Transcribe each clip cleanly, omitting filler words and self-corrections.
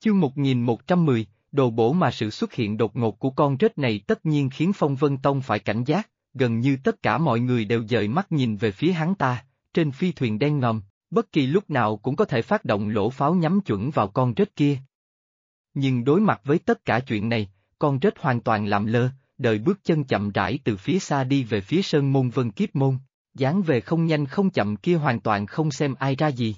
Chương 1110, đồ bổ mà sự xuất hiện đột ngột của con rết này tất nhiên khiến Phong Vân Tông phải cảnh giác, gần như tất cả mọi người đều dời mắt nhìn về phía hắn ta, trên phi thuyền đen ngòm, bất kỳ lúc nào cũng có thể phát động lỗ pháo nhắm chuẩn vào con rết kia. Nhưng đối mặt với tất cả chuyện này, con rết hoàn toàn làm lơ, đợi bước chân chậm rãi từ phía xa đi về phía sơn môn Vân Kiếp Môn, dáng về không nhanh không chậm kia hoàn toàn không xem ai ra gì.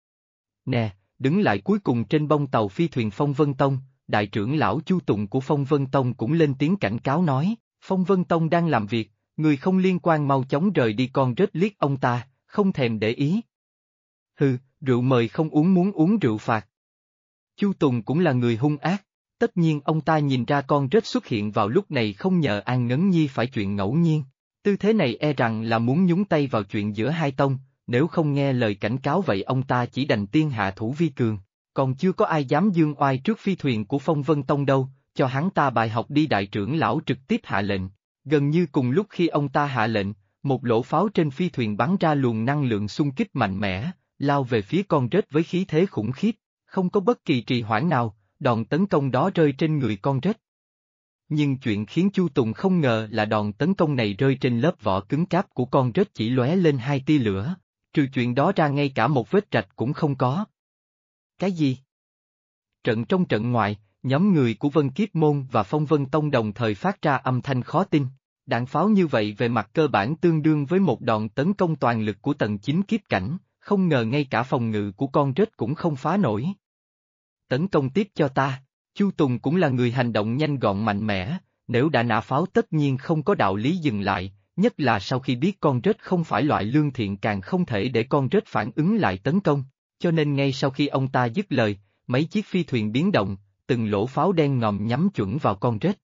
Nè, đứng lại cuối cùng trên bông tàu phi thuyền Phong Vân Tông, đại trưởng lão Chu Tùng của Phong Vân Tông cũng lên tiếng cảnh cáo nói, Phong Vân Tông đang làm việc, người không liên quan mau chóng rời đi. Con rết liếc ông ta, không thèm để ý. Hừ, rượu mời không uống muốn uống rượu phạt. Chu Tùng cũng là người hung ác, tất nhiên ông ta nhìn ra con rết xuất hiện vào lúc này không nhờ An Ngấn Nhi phải chuyện ngẫu nhiên, tư thế này e rằng là muốn nhúng tay vào chuyện giữa hai tông, nếu không nghe lời cảnh cáo vậy ông ta chỉ đành tiên hạ thủ vi cường, còn chưa có ai dám dương oai trước phi thuyền của Phong Vân Tông đâu, cho hắn ta bài học đi. Đại trưởng lão trực tiếp hạ lệnh, gần như cùng lúc khi ông ta hạ lệnh, một lỗ pháo trên phi thuyền bắn ra luồng năng lượng xung kích mạnh mẽ, lao về phía con rết với khí thế khủng khiếp, không có bất kỳ trì hoãn nào, đòn tấn công đó rơi trên người con rết. Nhưng chuyện khiến Chu Tùng không ngờ là đòn tấn công này rơi trên lớp vỏ cứng cáp của con rết chỉ lóe lên 2 tia lửa, trừ chuyện đó ra ngay cả một vết rạch cũng không có. Cái gì? Trận trong trận ngoài, nhóm người của Vân Kiếp Môn và Phong Vân Tông đồng thời phát ra âm thanh khó tin. Đạn pháo như vậy về mặt cơ bản tương đương với một đòn tấn công toàn lực của tầng 9 kiếp cảnh, không ngờ ngay cả phòng ngự của con rết cũng không phá nổi. Tấn công tiếp cho ta. Chu Tùng cũng là người hành động nhanh gọn mạnh mẽ, nếu đã nã pháo tất nhiên không có đạo lý dừng lại, nhất là sau khi biết con rết không phải loại lương thiện càng không thể để con rết phản ứng lại tấn công, cho nên ngay sau khi ông ta dứt lời, mấy chiếc phi thuyền biến động, từng lỗ pháo đen ngòm nhắm chuẩn vào con rết.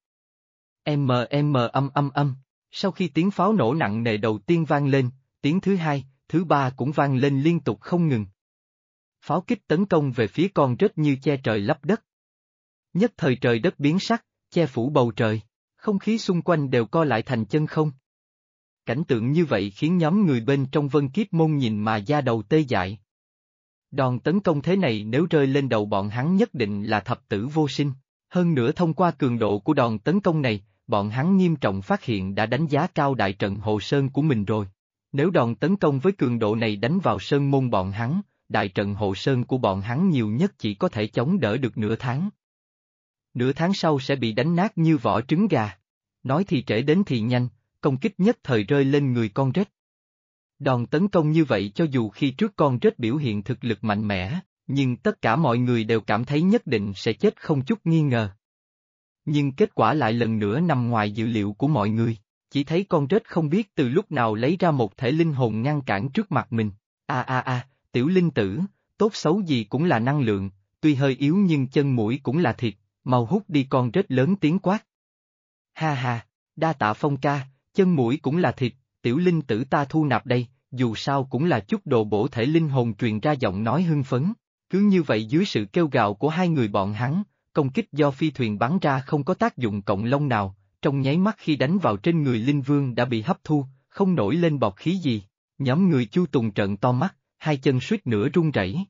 Sau khi tiếng pháo nổ nặng nề đầu tiên vang lên, tiếng thứ hai, thứ ba cũng vang lên liên tục không ngừng. Pháo kích tấn công về phía con rết như che trời lấp đất. Nhất thời trời đất biến sắc, che phủ bầu trời, không khí xung quanh đều co lại thành chân không. Cảnh tượng như vậy khiến nhóm người bên trong Vân Kiếp Môn nhìn mà da đầu tê dại. Đòn tấn công thế này nếu rơi lên đầu bọn hắn nhất định là thập tử vô sinh, hơn nữa thông qua cường độ của đòn tấn công này, bọn hắn nghiêm trọng phát hiện đã đánh giá cao đại trận Hộ Sơn của mình rồi. Nếu đòn tấn công với cường độ này đánh vào sơn môn bọn hắn, đại trận Hộ Sơn của bọn hắn nhiều nhất chỉ có thể chống đỡ được nửa tháng. Nửa tháng sau sẽ bị đánh nát như vỏ trứng gà. Nói thì trễ đến thì nhanh, công kích nhất thời rơi lên người con rết. Đòn tấn công như vậy cho dù khi trước con rết biểu hiện thực lực mạnh mẽ, nhưng tất cả mọi người đều cảm thấy nhất định sẽ chết không chút nghi ngờ. Nhưng kết quả lại lần nữa nằm ngoài dự liệu của mọi người, chỉ thấy con rết không biết từ lúc nào lấy ra một thể linh hồn ngăn cản trước mặt mình. Tiểu linh tử, tốt xấu gì cũng là năng lượng, tuy hơi yếu nhưng chân mũi cũng là thịt, mau hút đi. Con rết lớn tiếng quát. Ha ha, đa tạ Phong ca, chân mũi cũng là thịt, tiểu linh tử ta thu nạp đây, dù sao cũng là chút đồ bổ thể linh hồn. Truyền ra giọng nói hưng phấn, cứ như vậy dưới sự kêu gào của hai người bọn hắn, công kích do phi thuyền bắn ra không có tác dụng cộng lông nào, trong nháy mắt khi đánh vào trên người Linh Vương đã bị hấp thu, không nổi lên bọt khí gì. Nhóm người Chu Tùng trợn to mắt, hai chân suýt nữa run rẩy.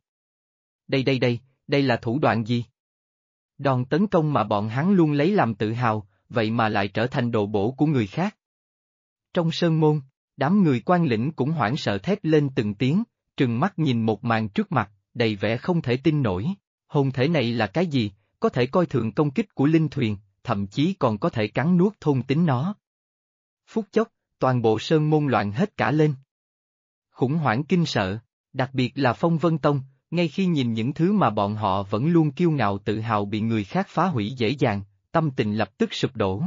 Đây là thủ đoạn gì? Đòn tấn công mà bọn hắn luôn lấy làm tự hào, vậy mà lại trở thành đồ bổ của người khác. Trong sơn môn, đám người quan lĩnh cũng hoảng sợ thét lên từng tiếng, trừng mắt nhìn một màn trước mặt, đầy vẻ không thể tin nổi. Hồn thể này là cái gì, có thể coi thường công kích của linh thuyền, thậm chí còn có thể cắn nuốt thôn tính nó. Phút chốc, toàn bộ sơn môn loạn hết cả lên. Khủng hoảng kinh sợ, đặc biệt là Phong Vân Tông, ngay khi nhìn những thứ mà bọn họ vẫn luôn kiêu ngạo tự hào bị người khác phá hủy dễ dàng, tâm tình lập tức sụp đổ.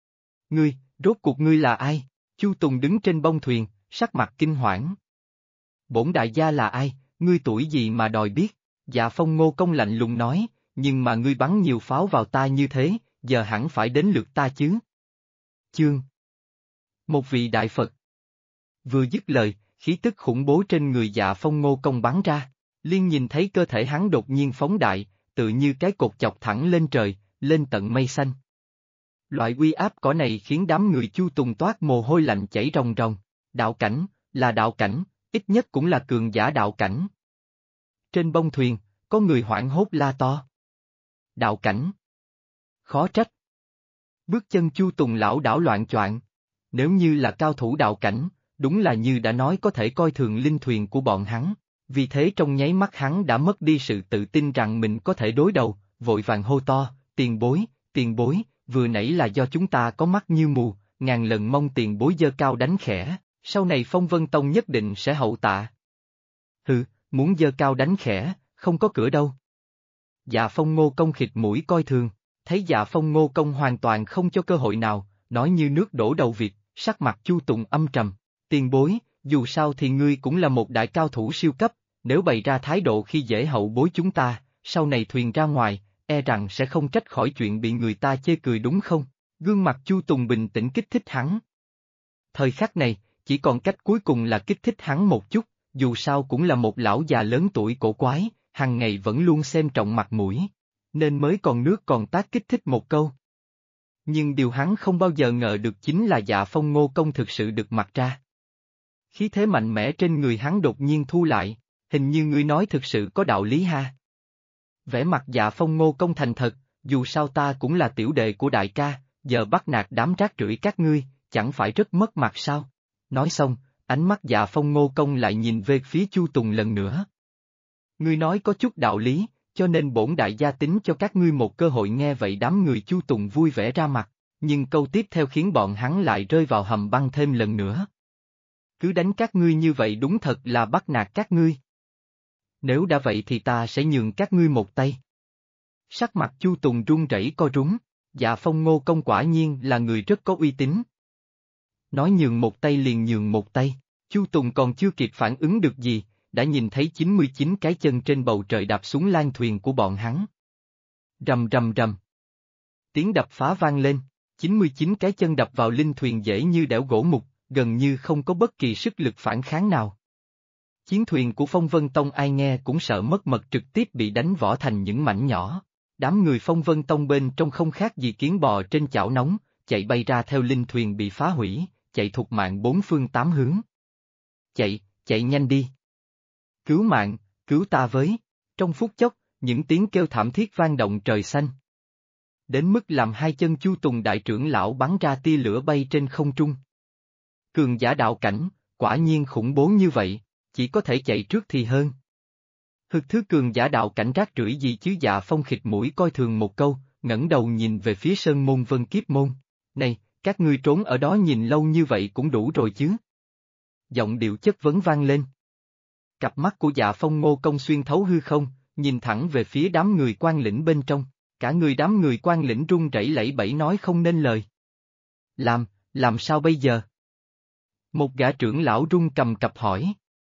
Rốt cuộc ngươi là ai? Chu Tùng đứng trên bông thuyền, sắc mặt kinh hoảng. Bổn đại gia là ai, ngươi tuổi gì mà đòi biết? Dạ Phong Ngô Công lạnh lùng nói, nhưng mà ngươi bắn nhiều pháo vào ta như thế, giờ hẳn phải đến lượt ta chứ. Chương. Một vị đại Phật. Vừa dứt lời, khí tức khủng bố trên người Dạ Phong Ngô Công bắn ra, liền nhìn thấy cơ thể hắn đột nhiên phóng đại, tự như cái cột chọc thẳng lên trời, lên tận mây xanh. Loại uy áp cỡ này khiến đám người Chu Tùng toát mồ hôi lạnh chảy ròng ròng. Đạo cảnh, là đạo cảnh, ít nhất cũng là cường giả đạo cảnh. Trên bông thuyền, có người hoảng hốt la to. Đạo cảnh. Khó trách. Bước chân Chu Tùng lảo đảo loạn choạng. Nếu như là cao thủ đạo cảnh, đúng là như đã nói có thể coi thường linh thuyền của bọn hắn. Vì thế trong nháy mắt hắn đã mất đi sự tự tin rằng mình có thể đối đầu, vội vàng hô to, tiền bối, vừa nãy là do chúng ta có mắt như mù, ngàn lần mong tiền bối giơ cao đánh khẽ, sau này Phong Vân Tông nhất định sẽ hậu tạ. Hừ, muốn giơ cao đánh khẽ, không có cửa đâu. Dạ Phong Ngô Công khịt mũi coi thường, thấy Dạ Phong Ngô Công hoàn toàn không cho cơ hội nào, nói như nước đổ đầu vịt, sắc mặt Chu Tùng âm trầm, tiền bối, dù sao thì ngươi cũng là một đại cao thủ siêu cấp, nếu bày ra thái độ khi dễ hậu bối chúng ta, sau này thuyền ra ngoài, e rằng sẽ không trách khỏi chuyện bị người ta chê cười đúng không? Gương mặt Chu Tùng bình tĩnh kích thích hắn. Thời khắc này, chỉ còn cách cuối cùng là kích thích hắn một chút, dù sao cũng là một lão già lớn tuổi cổ quái, hằng ngày vẫn luôn xem trọng mặt mũi, nên mới còn nước còn tát kích thích một câu. Nhưng điều hắn không bao giờ ngờ được chính là Dạ Phong Ngô Công thực sự được mặc ra. Khí thế mạnh mẽ trên người hắn đột nhiên thu lại, hình như ngươi nói thực sự có đạo lý ha. Vẻ mặt Dạ Phong Ngô Công thành thật, dù sao ta cũng là tiểu đệ của đại ca, giờ bắt nạt đám rác rưởi các ngươi, chẳng phải rất mất mặt sao? Nói xong, ánh mắt Dạ Phong Ngô Công lại nhìn về phía Chu Tùng lần nữa. Ngươi nói có chút đạo lý, cho nên bổn đại gia tính cho các ngươi một cơ hội. Nghe vậy đám người Chu Tùng vui vẻ ra mặt, nhưng câu tiếp theo khiến bọn hắn lại rơi vào hầm băng thêm lần nữa. Cứ đánh các ngươi như vậy đúng thật là bắt nạt các ngươi. Nếu đã vậy thì ta sẽ nhường các ngươi một tay. Sắc mặt Chu Tùng run rẩy co rúm, Dạ Phong Ngô Công quả nhiên là người rất có uy tín. Nói nhường một tay liền nhường một tay, Chu Tùng còn chưa kịp phản ứng được gì, đã nhìn thấy 99 cái chân trên bầu trời đạp xuống lan thuyền của bọn hắn. Rầm rầm rầm. Tiếng đập phá vang lên, 99 cái chân đập vào linh thuyền dễ như đẽo gỗ mục, gần như không có bất kỳ sức lực phản kháng nào. Chiến thuyền của Phong Vân Tông ai nghe cũng sợ mất mật trực tiếp bị đánh vỡ thành những mảnh nhỏ. Đám người Phong Vân Tông bên trong không khác gì kiến bò trên chảo nóng, chạy bay ra theo linh thuyền bị phá hủy, chạy thục mạng bốn phương tám hướng. Chạy nhanh đi. Cứu mạng, cứu ta với. Trong phút chốc, những tiếng kêu thảm thiết vang động trời xanh. Đến mức làm hai chân Chu Tùng đại trưởng lão bắn ra tia lửa bay trên không trung. Cường giả đạo cảnh, quả nhiên khủng bố như vậy, chỉ có thể chạy trước thì hơn. Hực thứ cường giả đạo cảnh rác rưởi gì chứ? Dạ Phong khịt mũi coi thường một câu, ngẩng đầu nhìn về phía Sơn Môn Vân Kiếp Môn. Này, các ngươi trốn ở đó nhìn lâu như vậy cũng đủ rồi chứ? Giọng điệu chất vấn vang lên. Cặp mắt của Dạ Phong Ngô Công xuyên thấu hư không, nhìn thẳng về phía đám người quan lĩnh bên trong, cả người đám người quan lĩnh run rẩy lẩy bẩy nói không nên lời. Làm sao bây giờ? Một gã trưởng lão run cầm cập hỏi.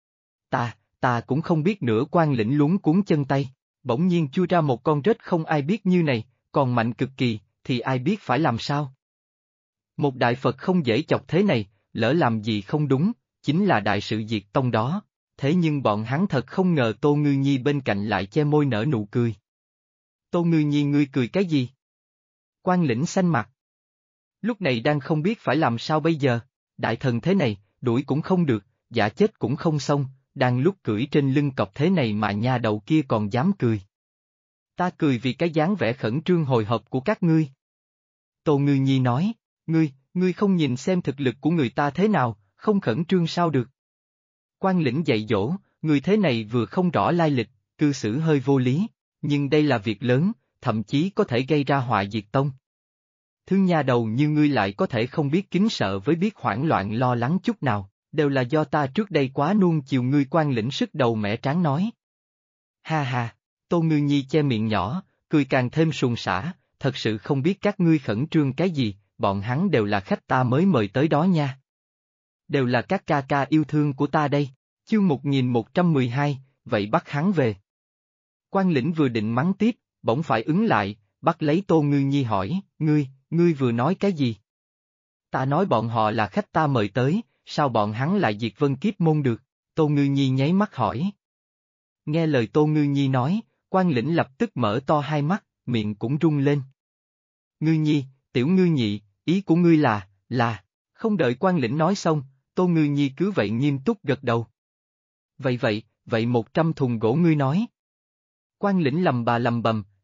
Ta cũng không biết nữa. Quan lĩnh luống cuống chân tay, bỗng nhiên chui ra một con rết không ai biết như này, còn mạnh cực kỳ, thì ai biết phải làm sao? Một đại Phật không dễ chọc thế này, lỡ làm gì không đúng, chính là đại sự diệt tông đó. Thế nhưng bọn hắn thật không ngờ Tô Ngư Nhi bên cạnh lại che môi nở nụ cười. Tô Ngư Nhi, ngươi cười cái gì? Quan lĩnh xanh mặt. Lúc này đang không biết phải làm sao bây giờ, đại thần thế này, đuổi cũng không được, dạ chết cũng không xong, đang lúc cưỡi trên lưng cọp thế này mà nha đầu kia còn dám cười. Ta cười vì cái dáng vẻ khẩn trương hồi hộp của các ngươi. Tô Ngư Nhi nói, ngươi không nhìn xem thực lực của người ta thế nào, không khẩn trương sao được? Quan lĩnh dạy dỗ, người thế này vừa không rõ lai lịch, cư xử hơi vô lý, nhưng đây là việc lớn, thậm chí có thể gây ra họa diệt tông. Thứ nha đầu như ngươi lại có thể không biết kính sợ với biết hoảng loạn lo lắng chút nào, đều là do ta trước đây quá nuông chiều ngươi. Quan lĩnh sức đầu mẻ trán nói. Ha ha, Tô Ngư Nhi che miệng nhỏ, cười càng thêm suồng sã, thật sự không biết các ngươi khẩn trương cái gì, bọn hắn đều là khách ta mới mời tới đó nha. Đều là các ca ca yêu thương của ta đây. Chương 1112, vậy bắt hắn về. Quan lĩnh vừa định mắng tiếp, bỗng phải ứng lại, bắt lấy Tô Ngư Nhi hỏi, ngươi vừa nói cái gì? Ta nói bọn họ là khách ta mời tới, sao bọn hắn lại diệt Vân Kiếp Môn được? Tô Ngư Nhi nháy mắt hỏi. Nghe lời Tô Ngư Nhi nói, quan lĩnh lập tức mở to hai mắt, miệng cũng rung lên. Ngư Nhi, tiểu Ngư Nhị, ý của ngươi là, không đợi quan lĩnh nói xong, Tô Ngư Nhi cứ vậy nghiêm túc gật đầu. Vậy 100 thùng gỗ ngươi nói. Quan lĩnh lầm bầm,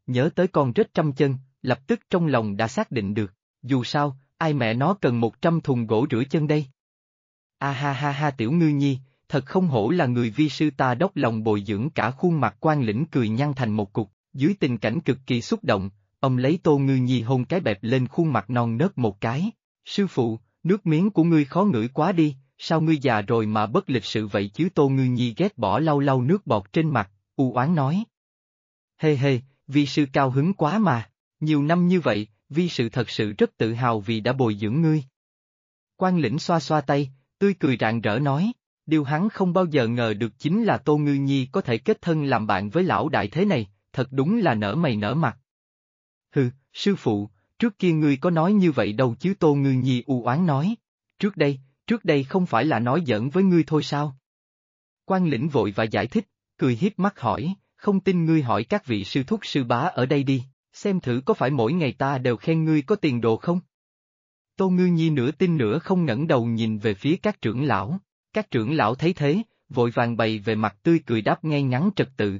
nhớ tới con rết trăm chân, lập tức trong lòng đã xác định được, dù sao, ai mẹ nó cần 100 thùng gỗ rửa chân đây. A ha ha ha Tiểu Ngư Nhi, thật không hổ là người vi sư ta đốc lòng bồi dưỡng cả khuôn mặt Quan Lĩnh cười nhăn thành một cục, dưới tình cảnh cực kỳ xúc động, ông lấy Tô Ngư Nhi hôn cái bẹp lên khuôn mặt non nớt một cái. Sư phụ, nước miếng của ngươi khó ngửi quá đi, sao ngươi già rồi mà bất lịch sự vậy chứ? Tô Ngư Nhi ghét bỏ lau lau nước bọt trên mặt, u oán nói. Hê hê, vi sư cao hứng quá mà, nhiều năm như vậy, vi sư thật sự rất tự hào vì đã bồi dưỡng ngươi. Quan Lĩnh xoa xoa tay, tươi cười rạng rỡ nói, điều hắn không bao giờ ngờ được chính là Tô Ngư Nhi có thể kết thân làm bạn với lão đại thế này, thật đúng là nở mày nở mặt. Hừ, sư phụ, trước kia ngươi có nói như vậy đâu chứ? Tô Ngư Nhi u oán nói, trước đây không phải là nói giỡn với ngươi thôi sao? Quan Lĩnh vội và giải thích, cười hiếp mắt hỏi, không tin ngươi hỏi các vị sư thúc sư bá ở đây đi, xem thử có phải mỗi ngày ta đều khen ngươi có tiền đồ không? Tô Ngư Nhi nửa tin nửa không ngẩng đầu nhìn về phía các trưởng lão, các trưởng lão thấy thế, vội vàng bày về mặt tươi cười đáp ngay ngắn trật tự,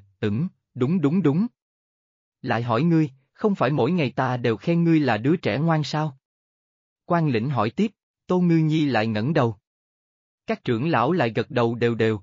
đúng. Lại hỏi ngươi, không phải mỗi ngày ta đều khen ngươi là đứa trẻ ngoan sao? Quan Lĩnh hỏi tiếp, Tô Ngư Nhi lại ngẩng đầu. Các trưởng lão lại gật đầu đều,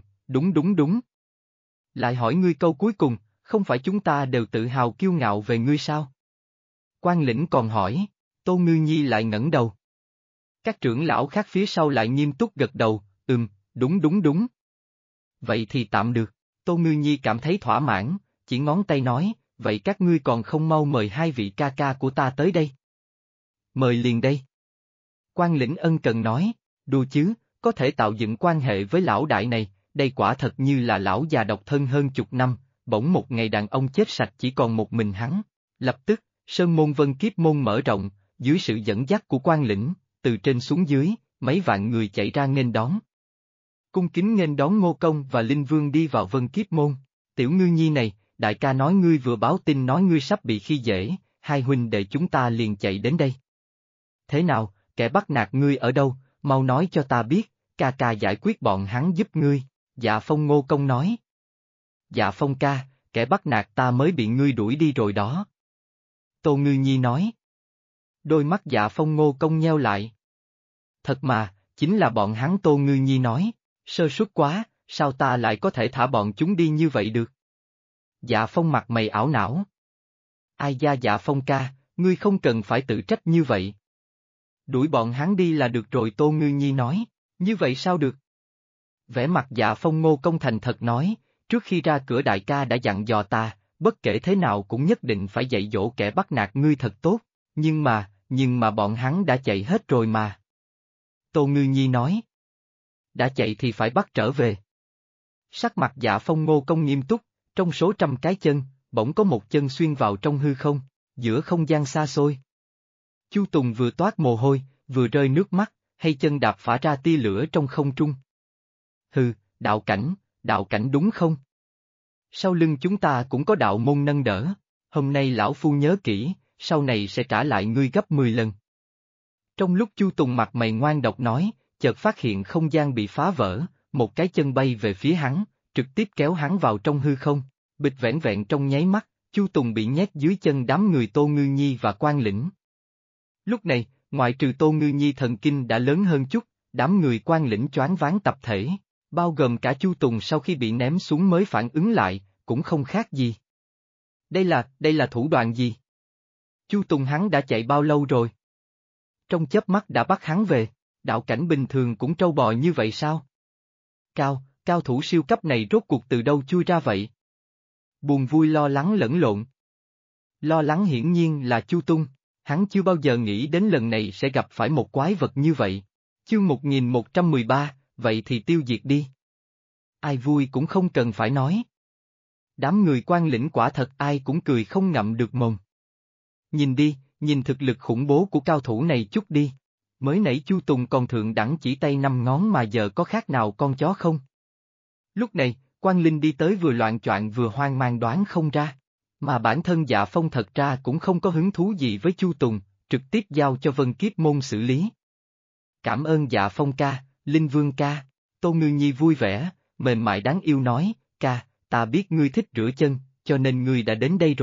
đúng. Lại hỏi ngươi câu cuối cùng, không phải chúng ta đều tự hào kiêu ngạo về ngươi sao? Quan Lĩnh còn hỏi, Tô Ngư Nhi lại ngẩng đầu. Các trưởng lão khác phía sau lại nghiêm túc gật đầu, đúng. Vậy thì tạm được, Tô Ngư Nhi cảm thấy thỏa mãn, chỉ ngón tay nói, vậy các ngươi còn không mau mời hai vị ca ca của ta tới đây. Mời liền đây. Quan Lĩnh ân cần nói, đùa chứ, có thể tạo dựng quan hệ với lão đại này, đây quả thật như là lão già độc thân hơn chục năm, bỗng một ngày đàn ông chết sạch chỉ còn một mình hắn. Lập tức, Sơn môn Vân Kiếp môn mở rộng, dưới sự dẫn dắt của Quan Lĩnh, từ trên xuống dưới, mấy vạn người chạy ra nghênh đón. Cung kính nghênh đón Ngô Công và Linh Vương đi vào Vân Kiếp môn. Tiểu Ngư Nhi này, đại ca nói ngươi vừa báo tin nói ngươi sắp bị khi dễ, hai huynh đệ chúng ta liền chạy đến đây. Thế nào, kẻ bắt nạt ngươi ở đâu, mau nói cho ta biết, ca ca giải quyết bọn hắn giúp ngươi. Dạ Phong Ngô Công nói. Dạ Phong ca, kẻ bắt nạt ta mới bị ngươi đuổi đi rồi đó. Tô Ngư Nhi nói. Đôi mắt Dạ Phong Ngô Công nheo lại. Thật mà, chính là bọn hắn. Tô Ngư Nhi nói, sơ suất quá, sao ta lại có thể thả bọn chúng đi như vậy được? Dạ Phong mặt mày ảo não. Ai da Dạ Phong ca, ngươi không cần phải tự trách như vậy. Đuổi bọn hắn đi là được rồi. Tô Ngư Nhi nói, như vậy sao được? Vẻ mặt Dạ Phong Ngô Công thành thật nói, trước khi ra cửa đại ca đã dặn dò ta, bất kể thế nào cũng nhất định phải dạy dỗ kẻ bắt nạt ngươi thật tốt, nhưng mà bọn hắn đã chạy hết rồi mà. Tô Ngư Nhi nói. Đã chạy thì phải bắt trở về. Sắc mặt Dạ Phong Ngô Công nghiêm túc, trong số trăm cái chân, bỗng có một chân xuyên vào trong hư không, giữa không gian xa xôi. Chu Tùng vừa toát mồ hôi, vừa rơi nước mắt, hay chân đạp phả ra tia lửa trong không trung. Hừ, đạo cảnh đúng không? Sau lưng chúng ta cũng có đạo môn nâng đỡ, hôm nay lão phu nhớ kỹ, sau này sẽ trả lại ngươi gấp 10 lần. Trong lúc Chu Tùng mặt mày ngoan độc nói, chợt phát hiện không gian bị phá vỡ, một cái chân bay về phía hắn, trực tiếp kéo hắn vào trong hư không, bịch vẻn vẹn trong nháy mắt, Chu Tùng bị nhét dưới chân đám người Tô Ngư Nhi và Quan Lĩnh. Lúc này, ngoại trừ Tô Ngư Nhi thần kinh đã lớn hơn chút, đám người Quan Lĩnh choáng váng tập thể, bao gồm cả Chu Tùng sau khi bị ném xuống mới phản ứng lại, cũng không khác gì. Đây là thủ đoạn gì? Chu Tùng hắn đã chạy bao lâu rồi? Trong chớp mắt đã bắt hắn về, đạo cảnh bình thường cũng trâu bò như vậy sao? Cao thủ siêu cấp này rốt cuộc từ đâu chui ra vậy? Buồn vui lo lắng lẫn lộn. Lo lắng hiển nhiên là Chu Tung, hắn chưa bao giờ nghĩ đến lần này sẽ gặp phải một quái vật như vậy. Chương 1113, vậy thì tiêu diệt đi. Ai vui cũng không cần phải nói. Đám người Quan Lĩnh quả thật ai cũng cười không ngậm được mồm. Nhìn đi, nhìn thực lực khủng bố của cao thủ này chút đi. Mới nãy Chu Tùng còn thượng đẳng chỉ tay 5 ngón mà giờ có khác nào con chó không? Lúc này, Quan Linh đi tới vừa loạn choạng vừa hoang mang đoán không ra. Mà bản thân Dạ Phong thật ra cũng không có hứng thú gì với Chu Tùng, trực tiếp giao cho Vân Kiếp môn xử lý. Cảm ơn Dạ Phong ca, Linh Vương ca. Tô Ngư Nhi vui vẻ, mềm mại đáng yêu nói, ca, ta biết ngươi thích rửa chân, cho nên ngươi đã đến đây rồi,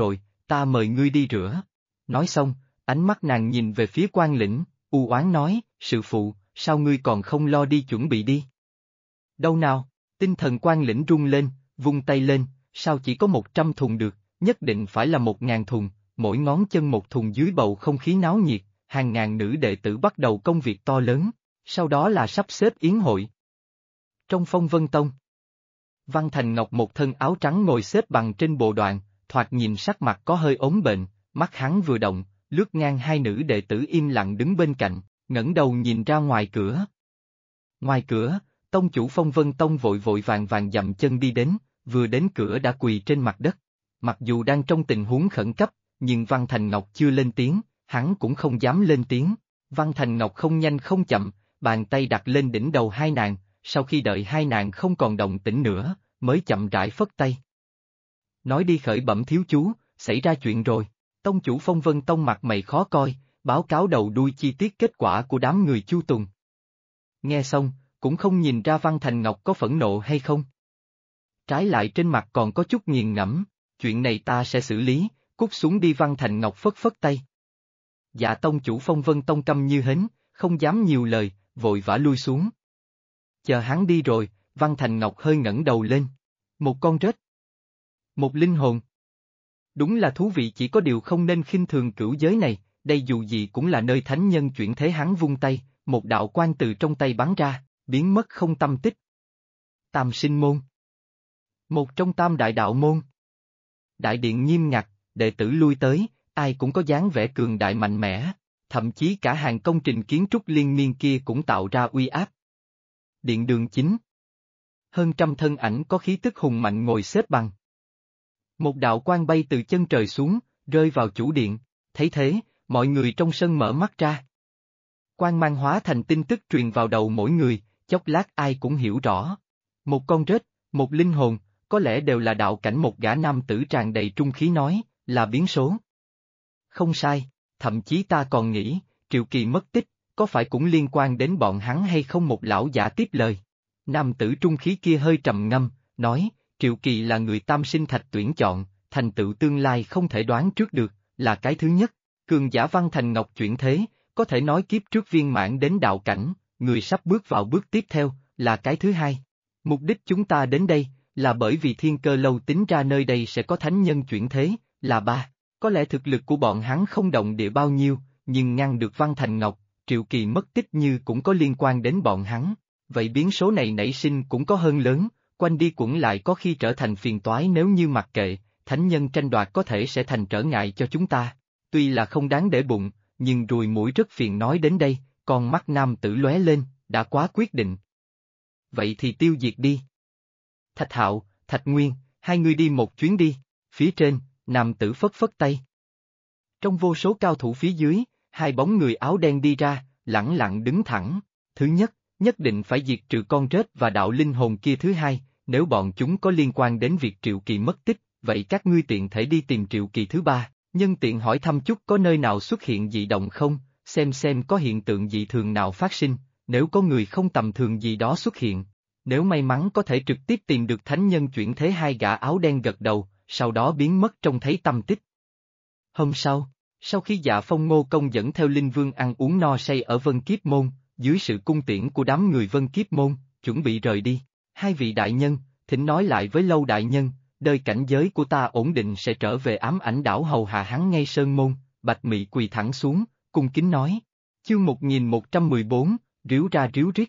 ta mời ngươi đi rửa. Nói xong, ánh mắt nàng nhìn về phía quan lĩnh, u oán nói, sư phụ, sao ngươi còn không lo đi chuẩn bị đi? Đâu nào, tinh thần quan lĩnh rung lên, vung tay lên, sao chỉ có 100 thùng được, nhất định phải là 1000 thùng, mỗi ngón chân một thùng dưới bầu không khí náo nhiệt, hàng ngàn nữ đệ tử bắt đầu công việc to lớn, sau đó là sắp xếp yến hội. Trong Phong Vân Tông, Văn Thành Ngọc một thân áo trắng ngồi xếp bằng trên bồ đoàn, thoạt nhìn sắc mặt có hơi ốm bệnh, mắt hắn vừa động, lướt ngang hai nữ đệ tử im lặng đứng bên cạnh, ngẩng đầu nhìn ra ngoài cửa. Ngoài cửa, tông chủ Phong Vân Tông vội vội vàng vàng dậm chân đi đến, vừa đến cửa đã quỳ trên mặt đất. Mặc dù đang trong tình huống khẩn cấp, nhưng Văn Thành Ngọc chưa lên tiếng, hắn cũng không dám lên tiếng. Văn Thành Ngọc không nhanh không chậm, bàn tay đặt lên đỉnh đầu hai nàng, sau khi đợi hai nàng không còn động tĩnh nữa, mới chậm rãi phất tay. Nói đi khởi bẩm thiếu chú, xảy ra chuyện rồi. Tông chủ Phong Vân Tông mặt mày khó coi, báo cáo đầu đuôi chi tiết kết quả của đám người Chu Tùng. Nghe xong, cũng không nhìn ra Văn Thành Ngọc có phẫn nộ hay không. Trái lại trên mặt còn có chút nghiền ngẫm, chuyện này ta sẽ xử lý, cút xuống đi. Văn Thành Ngọc phất phất tay. Dạ tông chủ Phong Vân Tông câm như hến, không dám nhiều lời, vội vã lui xuống. Chờ hắn đi rồi, Văn Thành Ngọc hơi ngẩng đầu lên. Một con rết. Một linh hồn. Đúng là thú vị, chỉ có điều không nên khinh thường cửu giới này, đây dù gì cũng là nơi thánh nhân chuyển thế. Hắn vung tay, một đạo quang từ trong tay bắn ra, biến mất không tâm tích. Tam Sinh Môn. Một trong tam đại đạo môn. Đại điện nghiêm ngặt, đệ tử lui tới, ai cũng có dáng vẻ cường đại mạnh mẽ, thậm chí cả hàng công trình kiến trúc liên miên kia cũng tạo ra uy áp. Điện đường chính. Hơn trăm thân ảnh có khí tức hùng mạnh ngồi xếp bằng. Một đạo quang bay từ chân trời xuống, rơi vào chủ điện, thấy thế, mọi người trong sân mở mắt ra. Quang mang hóa thành tin tức truyền vào đầu mỗi người, chốc lát ai cũng hiểu rõ. Một con rết, một linh hồn, có lẽ đều là đạo cảnh. Một gã nam tử tràn đầy trung khí nói, là biến số. Không sai, thậm chí ta còn nghĩ, Triệu Kỳ mất tích, có phải cũng liên quan đến bọn hắn hay không? Một lão giả tiếp lời. Nam tử trung khí kia hơi trầm ngâm, nói, Triệu Kỳ là người tam sinh thạch tuyển chọn, thành tựu tương lai không thể đoán trước được, là cái thứ nhất. Cường giả Văn Thành Ngọc chuyển thế, có thể nói kiếp trước viên mãn đến đạo cảnh, người sắp bước vào bước tiếp theo, là cái thứ hai. Mục đích chúng ta đến đây, là bởi vì Thiên Cơ Lâu tính ra nơi đây sẽ có thánh nhân chuyển thế, là ba. Có lẽ thực lực của bọn hắn không động địa bao nhiêu, nhưng ngăn được Văn Thành Ngọc, Triệu Kỳ mất tích như cũng có liên quan đến bọn hắn. Vậy biến số này nảy sinh cũng có hơn lớn, quanh đi quẩn lại có khi trở thành phiền toái. Nếu như mặc kệ, thánh nhân tranh đoạt có thể sẽ thành trở ngại cho chúng ta. Tuy là không đáng để bụng, nhưng ruồi muỗi rất phiền. Nói đến đây, con mắt nam tử lóe lên, đã quá quyết định. Vậy thì tiêu diệt đi. Thạch Hạo, Thạch Nguyên, hai người đi một chuyến đi. Phía trên, nam tử phất phất tay. Trong vô số cao thủ phía dưới, hai bóng người áo đen đi ra, lẳng lặng đứng thẳng. Thứ nhất, nhất định phải diệt trừ con rết và đạo linh hồn kia. Thứ hai, nếu bọn chúng có liên quan đến việc Triệu Kỳ mất tích, vậy các ngươi tiện thể đi tìm Triệu Kỳ. Thứ ba, nhân tiện hỏi thăm chút có nơi nào xuất hiện dị động không, xem có hiện tượng dị thường nào phát sinh, nếu có người không tầm thường gì đó xuất hiện. Nếu may mắn có thể trực tiếp tìm được thánh nhân chuyển thế. Hai gã áo đen gật đầu, sau đó biến mất trông thấy tâm tích. Hôm sau khi Dạ Phong Ngô Công dẫn theo Linh Vương ăn uống no say ở Vân Kiếp Môn, dưới sự cung tiễn của đám người Vân Kiếp Môn, chuẩn bị rời đi. Hai vị đại nhân, thỉnh nói lại với Lâu đại nhân, đời cảnh giới của ta ổn định sẽ trở về. Ám Ảnh đảo hầu hạ hắn ngay sơn môn. Bạch Mị quỳ thẳng xuống, cung kính nói. Chương 1114, ríu ra ríu rít.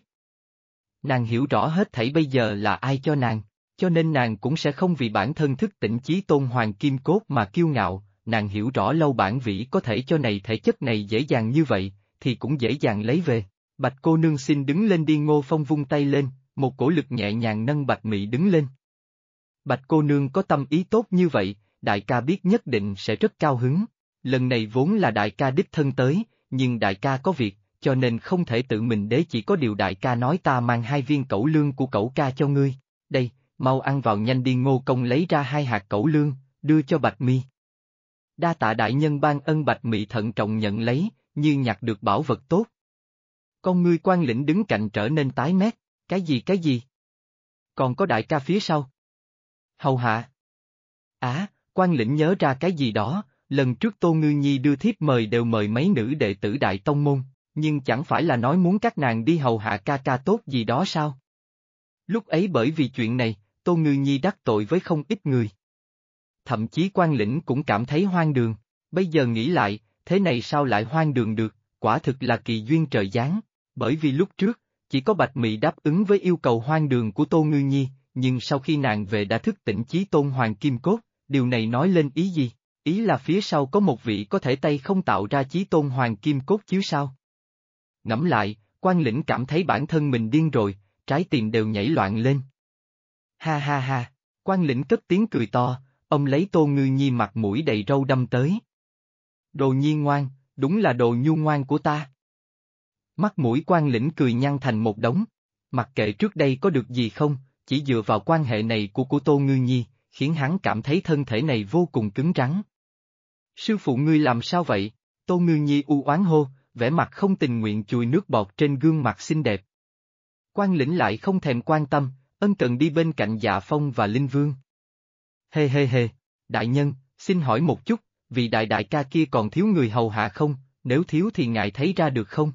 Nàng hiểu rõ hết thảy bây giờ là ai cho nàng, cho nên nàng cũng sẽ không vì bản thân thức tỉnh chí tôn hoàng kim cốt mà kiêu ngạo. Nàng hiểu rõ Lâu Bản Vĩ có thể cho này thể chất này dễ dàng như vậy, thì cũng dễ dàng lấy về. Bạch cô nương xin đứng lên đi. Ngô Phong vung tay lên, một cổ lực nhẹ nhàng nâng Bạch Mị đứng lên. Bạch cô nương có tâm ý tốt như vậy, đại ca biết nhất định sẽ rất cao hứng. Lần này vốn là đại ca đích thân tới, nhưng đại ca có việc, cho nên không thể tự mình đến. Chỉ có điều đại ca nói ta mang 2 viên cẩu lương của cẩu ca cho ngươi. Đây, mau ăn vào nhanh đi. Ngô Công lấy ra 2 hạt cẩu lương, đưa cho Bạch Mi. Đa tạ đại nhân ban ân. Bạch Mị thận trọng nhận lấy, như nhặt được bảo vật tốt. Con ngươi quan lĩnh đứng cạnh trở nên tái mét, cái gì? Còn có đại ca phía sau. Hầu hạ. Quan Lĩnh nhớ ra cái gì đó, lần trước Tô Ngư Nhi đưa thiếp mời đều mời mấy nữ đệ tử Đại Tông Môn, nhưng chẳng phải là nói muốn các nàng đi hầu hạ ca ca tốt gì đó sao? Lúc ấy bởi vì chuyện này, Tô Ngư Nhi đắc tội với không ít người. Thậm chí Quan Lĩnh cũng cảm thấy hoang đường, bây giờ nghĩ lại, thế này sao lại hoang đường được, quả thực là kỳ duyên trời giáng, bởi vì lúc trước, chỉ có Bạch Mị đáp ứng với yêu cầu hoang đường của Tô Ngư Nhi, nhưng sau khi nàng về đã thức tỉnh Chí Tôn Hoàng Kim Cốt, điều này nói lên ý gì? Ý là phía sau có một vị có thể tay không tạo ra Chí Tôn Hoàng Kim Cốt chứ sao? Ngẫm lại, Quan Lĩnh cảm thấy bản thân mình điên rồi, trái tim đều nhảy loạn lên. Ha ha ha, Quan Lĩnh cất tiếng cười to, ông lấy Tô Ngư Nhi mặt mũi đầy râu đâm tới. Đồ nhi ngoan, đúng là đồ nhu ngoan của ta. Mắt mũi Quan Lĩnh cười nhăn thành một đống, mặc kệ trước đây có được gì không, chỉ dựa vào quan hệ này của Tô Ngư Nhi, khiến hắn cảm thấy thân thể này vô cùng cứng rắn. Sư phụ ngươi làm sao vậy? Tô Ngư Nhi u oán hô, vẻ mặt không tình nguyện chùi nước bọt trên gương mặt xinh đẹp. Quan Lĩnh lại không thèm quan tâm, ân cần đi bên cạnh Dạ Phong và Linh Vương. Hê hê hê, đại nhân, xin hỏi một chút, vị đại đại ca kia còn thiếu người hầu hạ không, nếu thiếu thì ngài thấy ra được không?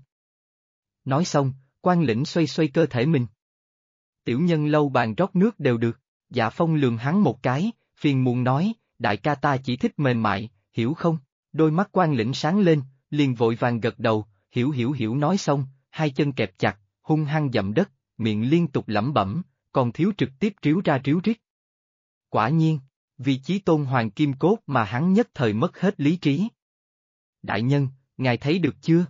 Nói xong, Quan Lĩnh xoay xoay cơ thể mình. Tiểu nhân lâu bàn rót nước đều được, Dạ Phong lườm hắn một cái, phiền muộn nói, đại ca ta chỉ thích mềm mại, hiểu không? Đôi mắt Quan Lĩnh sáng lên, liền vội vàng gật đầu, hiểu nói xong, hai chân kẹp chặt, hung hăng dậm đất, miệng liên tục lẩm bẩm, còn thiếu trực tiếp ríu ra ríu rít. Quả nhiên, vì Chí Tôn Hoàng Kim Cốt mà hắn nhất thời mất hết lý trí. Đại nhân, ngài thấy được chưa?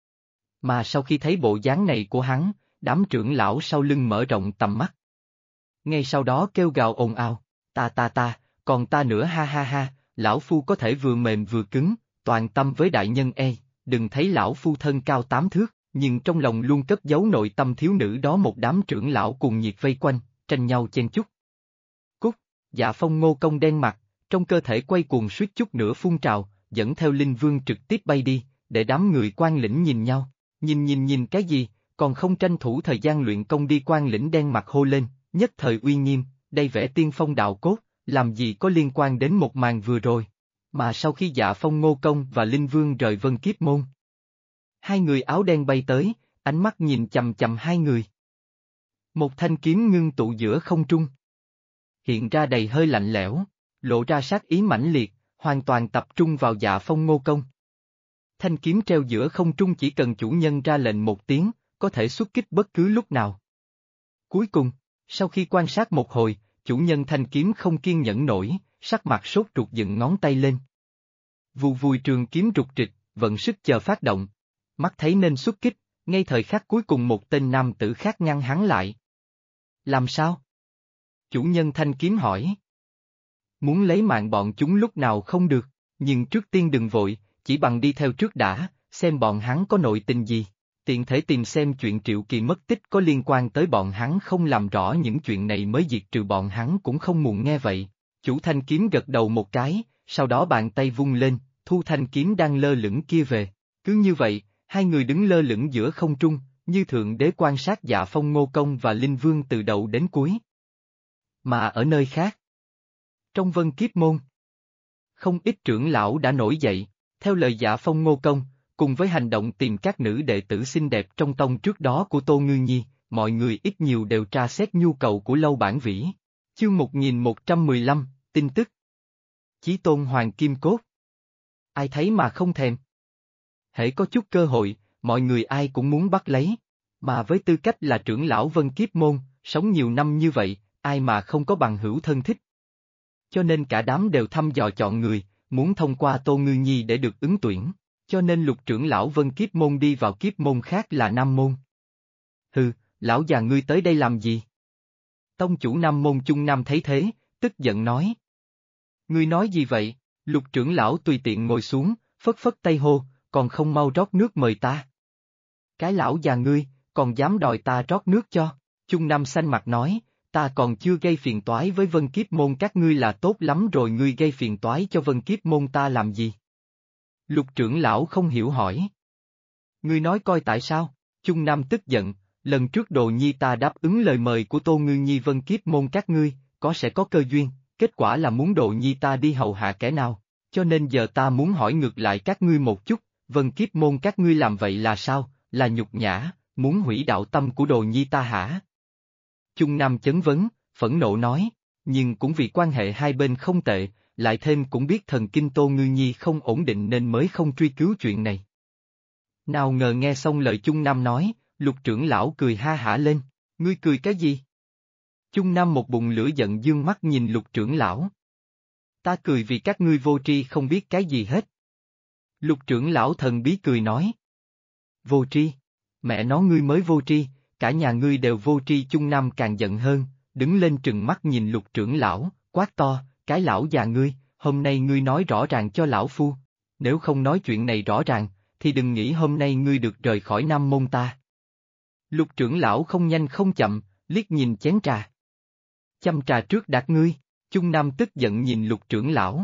Mà sau khi thấy bộ dáng này của hắn, đám trưởng lão sau lưng mở rộng tầm mắt. Ngay sau đó kêu gào ồn ào, ta, còn ta nữa ha ha ha, lão phu có thể vừa mềm vừa cứng, toàn tâm với đại nhân đừng thấy lão phu thân cao 8 thước, nhưng trong lòng luôn cất giấu nội tâm thiếu nữ đó. Một đám trưởng lão cùng nhiệt vây quanh, tranh nhau chen chúc. Cút, Dạ Phong ngô công đen mặt, trong cơ thể quay cuồng suýt chút nữa phun trào, dẫn theo Linh Vương trực tiếp bay đi, để đám người Quan Lĩnh nhìn nhau, nhìn cái gì, còn không tranh thủ thời gian luyện công đi. Quan Lĩnh đen mặt hô lên, nhất thời uy nghiêm, đây vẻ tiên phong đạo cốt, làm gì có liên quan đến một màn vừa rồi. Mà sau khi Dạ Phong ngô công và Linh Vương rời Vân Kiếp Môn, hai người áo đen bay tới, ánh mắt nhìn chằm chằm hai người. Một thanh kiếm ngưng tụ giữa không trung, hiện ra đầy hơi lạnh lẽo, lộ ra sát ý mãnh liệt, hoàn toàn tập trung vào Dạ Phong ngô công. Thanh kiếm treo giữa không trung, chỉ cần chủ nhân ra lệnh một tiếng, có thể xuất kích bất cứ lúc nào. Cuối cùng, sau khi quan sát một hồi, chủ nhân thanh kiếm không kiên nhẫn nổi, sắc mặt sốt ruột dựng ngón tay lên. Vù vùi trường kiếm rục rịch, vận sức chờ phát động. Mắt thấy nên xuất kích, ngay thời khắc cuối cùng một tên nam tử khác ngăn hắn lại. Làm sao? Chủ nhân thanh kiếm hỏi. Muốn lấy mạng bọn chúng lúc nào không được, nhưng trước tiên đừng vội, chỉ bằng đi theo trước đã, xem bọn hắn có nội tình gì. Tiện thể tìm xem chuyện Triệu Kỳ mất tích có liên quan tới bọn hắn không, làm rõ những chuyện này mới diệt trừ bọn hắn cũng không muộn. Nghe vậy, chủ thanh kiếm gật đầu một cái, sau đó bàn tay vung lên, thu thanh kiếm đang lơ lửng kia về. Cứ như vậy, hai người đứng lơ lửng giữa không trung, như thượng đế quan sát Dạ Phong ngô công và Linh Vương từ đầu đến cuối. Mà ở nơi khác, trong Vân Kiếp Môn, không ít trưởng lão đã nổi dậy, theo lời Dạ Phong ngô công, cùng với hành động tìm các nữ đệ tử xinh đẹp trong tông trước đó của Tô Ngư Nhi, mọi người ít nhiều đều tra xét nhu cầu của Lâu Bản Vĩ. Chương 1115, tin tức. Chí Tôn Hoàng Kim Cốt. Ai thấy mà không thèm. Hễ có chút cơ hội, mọi người ai cũng muốn bắt lấy, mà với tư cách là trưởng lão Vân Kiếp Môn, sống nhiều năm như vậy, ai mà không có bằng hữu thân thích. Cho nên cả đám đều thăm dò chọn người, muốn thông qua Tô Ngư Nhi để được ứng tuyển, cho nên Lục trưởng lão Vân Kiếp Môn đi vào kiếp môn khác là Nam Môn. Hừ, lão già ngươi tới đây làm gì? Tông chủ Nam Môn Chung Nam thấy thế, tức giận nói. Ngươi nói gì vậy? Lục trưởng lão tùy tiện ngồi xuống, phất phất tay hô, còn không mau rót nước mời ta. Cái lão già ngươi, còn dám đòi ta rót nước cho? Chung Nam xanh mặt nói, ta còn chưa gây phiền toái với Vân Kiếp Môn các ngươi là tốt lắm rồi, ngươi gây phiền toái cho Vân Kiếp Môn ta làm gì? Lục trưởng lão không hiểu hỏi. Ngươi nói coi tại sao? Chung Nam tức giận, lần trước Đồ Nhi ta đáp ứng lời mời của Tô Ngư Nhi Vân Kiếp Môn các ngươi, sẽ có cơ duyên, kết quả là muốn Đồ Nhi ta đi hầu hạ kẻ nào, cho nên giờ ta muốn hỏi ngược lại các ngươi một chút, Vân Kiếp môn các ngươi làm vậy là sao, là nhục nhã, muốn hủy đạo tâm của Đồ Nhi ta hả? Chung Nam chấn vấn, phẫn nộ nói, nhưng cũng vì quan hệ hai bên không tệ, lại thêm cũng biết thần kinh Tô Ngư Nhi không ổn định nên mới không truy cứu chuyện này. Nào ngờ nghe xong lời Chung Nam nói, Lục trưởng lão cười ha hả lên, ngươi cười cái gì? Chung Nam một bụng lửa giận dương mắt nhìn Lục trưởng lão. Ta cười vì các ngươi vô tri không biết cái gì hết. Lục trưởng lão thần bí cười nói. Vô tri? Mẹ nó ngươi mới vô tri, cả nhà ngươi đều vô tri. Chung Nam càng giận hơn, đứng lên trừng mắt nhìn Lục trưởng lão, quát to, cái lão già ngươi, hôm nay ngươi nói rõ ràng cho lão phu, nếu không nói chuyện này rõ ràng, thì đừng nghĩ hôm nay ngươi được rời khỏi Nam môn ta. Lục trưởng lão không nhanh không chậm, liếc nhìn chén trà. Chăm trà trước đạt ngươi, Chung Nam tức giận nhìn Lục trưởng lão.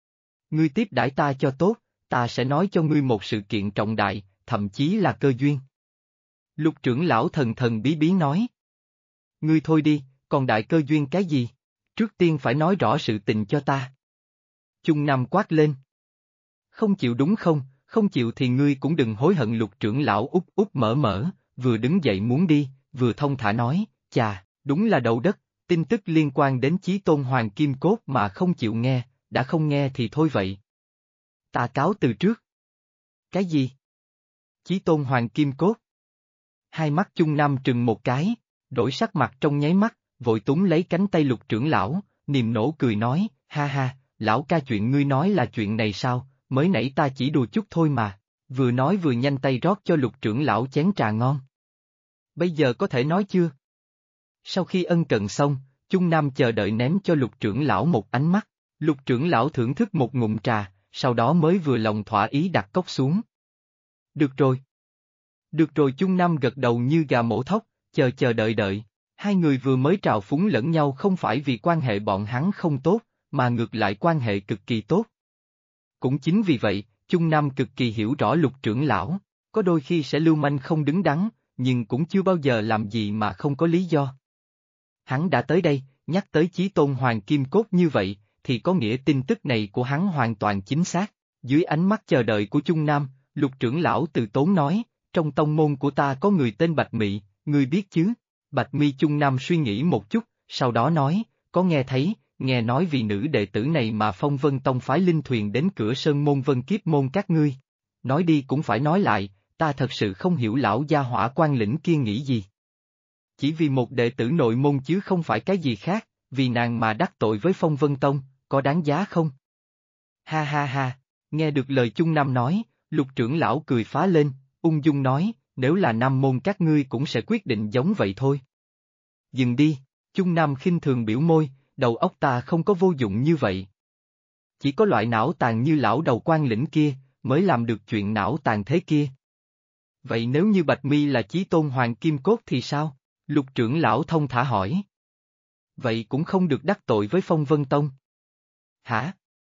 Ngươi tiếp đãi ta cho tốt, ta sẽ nói cho ngươi một sự kiện trọng đại, thậm chí là cơ duyên. Lục trưởng lão thần thần bí bí nói. Ngươi thôi đi, còn đại cơ duyên cái gì? Trước tiên phải nói rõ sự tình cho ta. Chung Nam quát lên. Không chịu đúng không, không chịu thì ngươi cũng đừng hối hận. Lục trưởng lão úp úp mở mở, vừa đứng dậy muốn đi, vừa thông thả nói, chà, đúng là đầu đất, tin tức liên quan đến Chí Tôn Hoàng Kim Cốt mà không chịu nghe, đã không nghe thì thôi vậy. Ta cáo từ trước. Cái gì? Chí Tôn Hoàng Kim Cốt? Hai mắt Chung Nam trừng một cái, đổi sắc mặt trong nháy mắt, vội túm lấy cánh tay Lục trưởng lão, niềm nổ cười nói, ha ha, lão ca chuyện ngươi nói là chuyện này sao, mới nãy ta chỉ đùa chút thôi mà, vừa nói vừa nhanh tay rót cho Lục trưởng lão chén trà ngon. Bây giờ có thể nói chưa? Sau khi ân cần xong, Chung Nam chờ đợi ném cho Lục trưởng lão một ánh mắt, Lục trưởng lão thưởng thức một ngụm trà, sau đó mới vừa lòng thỏa ý đặt cốc xuống. Được rồi. Được rồi. Chung Nam gật đầu như gà mổ thóc, chờ đợi. Hai người vừa mới trào phúng lẫn nhau không phải vì quan hệ bọn hắn không tốt, mà ngược lại quan hệ cực kỳ tốt. Cũng chính vì vậy, Chung Nam cực kỳ hiểu rõ Lục trưởng lão, có đôi khi sẽ lưu manh không đứng đắn, nhưng cũng chưa bao giờ làm gì mà không có lý do. Hắn đã tới đây, nhắc tới Chí Tôn Hoàng Kim Cốt như vậy, thì có nghĩa tin tức này của hắn hoàn toàn chính xác. Dưới ánh mắt chờ đợi của Chung Nam, Lục trưởng lão từ tốn nói, trong tông môn của ta có người tên Bạch Mị, ngươi biết chứ? Bạch Mi. Chung Nam suy nghĩ một chút, sau đó nói, có nghe thấy, nghe nói vì nữ đệ tử này mà Phong Vân Tông phái linh thuyền đến cửa sơn môn Vân Kiếp môn các ngươi. Nói đi cũng phải nói lại, ta thật sự không hiểu lão gia hỏa quan lĩnh kia nghĩ gì. Chỉ vì một đệ tử nội môn chứ không phải cái gì khác, vì nàng mà đắc tội với Phong Vân Tông, có đáng giá không? Ha ha ha, nghe được lời Chung Nam nói, Lục trưởng lão cười phá lên, ung dung nói, nếu là nam môn các ngươi cũng sẽ quyết định giống vậy thôi. Dừng đi, Chung Nam khinh thường biểu môi, đầu óc ta không có vô dụng như vậy. Chỉ có loại não tàn như lão đầu quan lĩnh kia, mới làm được chuyện não tàn thế kia. Vậy nếu như Bạch Mi là Chí Tôn Hoàng Kim Cốt thì sao? Lục trưởng lão thông thả hỏi. Vậy cũng không được đắc tội với Phong Vân Tông. Hả?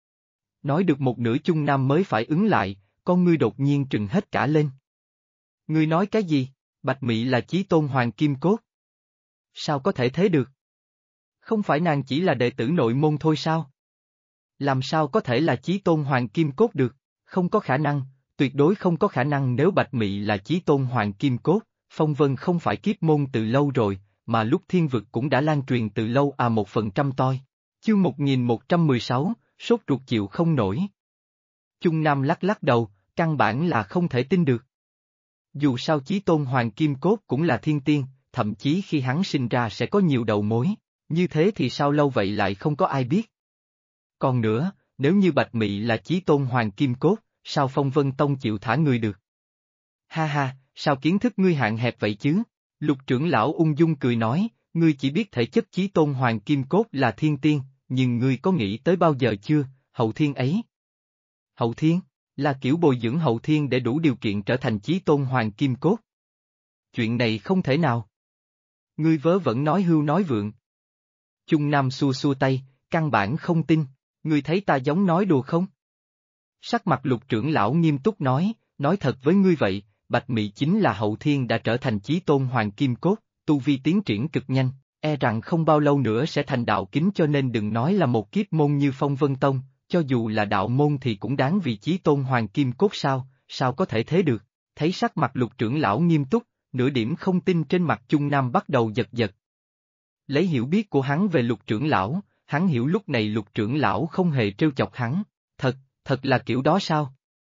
Nói được một nửa Chung Nam mới phải ứng lại, con ngươi đột nhiên trừng hết cả lên. Ngươi nói cái gì? Bạch Mị là Chí Tôn Hoàng Kim Cốt? Sao có thể thế được? Không phải nàng chỉ là đệ tử nội môn thôi sao? Làm sao có thể là Chí Tôn Hoàng Kim Cốt được? Không có khả năng, tuyệt đối không có khả năng. Nếu Bạch Mị là Chí Tôn Hoàng Kim Cốt, Phong Vân không phải kiếp môn từ lâu rồi, mà lúc thiên vực cũng đã lan truyền từ lâu à. 1% toi. Chương 1116, sốt ruột chịu không nổi. Chung Nam lắc lắc đầu, căn bản là không thể tin được. Dù sao Chí Tôn Hoàng Kim Cốt cũng là thiên tiên, thậm chí khi hắn sinh ra sẽ có nhiều đầu mối, như thế thì sao lâu vậy lại không có ai biết. Còn nữa, nếu như Bạch Mị là Chí Tôn Hoàng Kim Cốt, sao Phong Vân Tông chịu thả người được? Ha ha, sao kiến thức ngươi hạn hẹp vậy chứ? Lục trưởng lão ung dung cười nói, ngươi chỉ biết thể chất Chí Tôn Hoàng Kim Cốt là thiên tiên, nhưng ngươi có nghĩ tới bao giờ chưa, hậu thiên ấy? Hậu thiên? Là kiểu bồi dưỡng hậu thiên để đủ điều kiện trở thành Chí Tôn Hoàng Kim Cốt. Chuyện này không thể nào. Ngươi vớ vẩn nói hưu nói vượng. Chung Nam xua xua tay, căn bản không tin, ngươi thấy ta giống nói đùa không? Sắc mặt Lục trưởng lão nghiêm túc nói thật với ngươi vậy, Bạch Mị chính là hậu thiên đã trở thành Chí Tôn Hoàng Kim Cốt, tu vi tiến triển cực nhanh, e rằng không bao lâu nữa sẽ thành đạo kính, cho nên đừng nói là một kiếp môn như Phong Vân Tông, cho dù là đạo môn thì cũng đáng vì chí tôn hoàng kim cốt sao, sao có thể thế được. Thấy sắc mặt Lục trưởng lão nghiêm túc, nửa điểm không tin trên mặt Chung Nam bắt đầu giật giật. Lấy hiểu biết của hắn về Lục trưởng lão, hắn hiểu lúc này Lục trưởng lão không hề trêu chọc hắn. Thật là kiểu đó sao?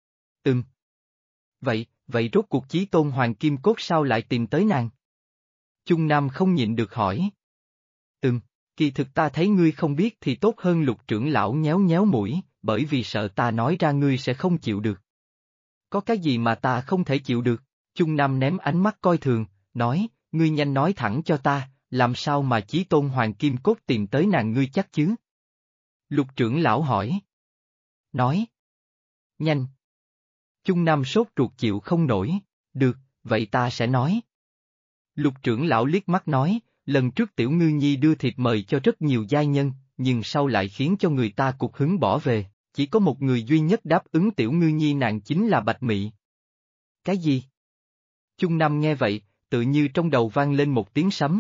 Vậy rốt cuộc chí tôn hoàng kim cốt sao lại tìm tới nàng? Chung Nam không nhịn được hỏi. Kỳ thực ta thấy ngươi không biết thì tốt hơn. Lục trưởng lão nhéo nhéo mũi, bởi vì sợ ta nói ra ngươi sẽ không chịu được. Có cái gì mà ta không thể chịu được? Chung Nam ném ánh mắt coi thường, nói, ngươi nhanh nói thẳng cho ta, làm sao mà chí tôn hoàng kim cốt tìm tới nàng ngươi chắc chứ? Lục trưởng lão hỏi. Nói. Nhanh. Chung Nam sốt ruột chịu không nổi, được, vậy ta sẽ nói. Lục trưởng lão liếc mắt nói, lần trước Tiểu Ngư Nhi đưa thiệp mời cho rất nhiều giai nhân, nhưng sau lại khiến cho người ta cục hứng bỏ về, chỉ có một người duy nhất đáp ứng Tiểu Ngư Nhi nàng chính là Bạch Mị. Cái gì? Chung Nam nghe vậy, tự như trong đầu vang lên một tiếng sấm,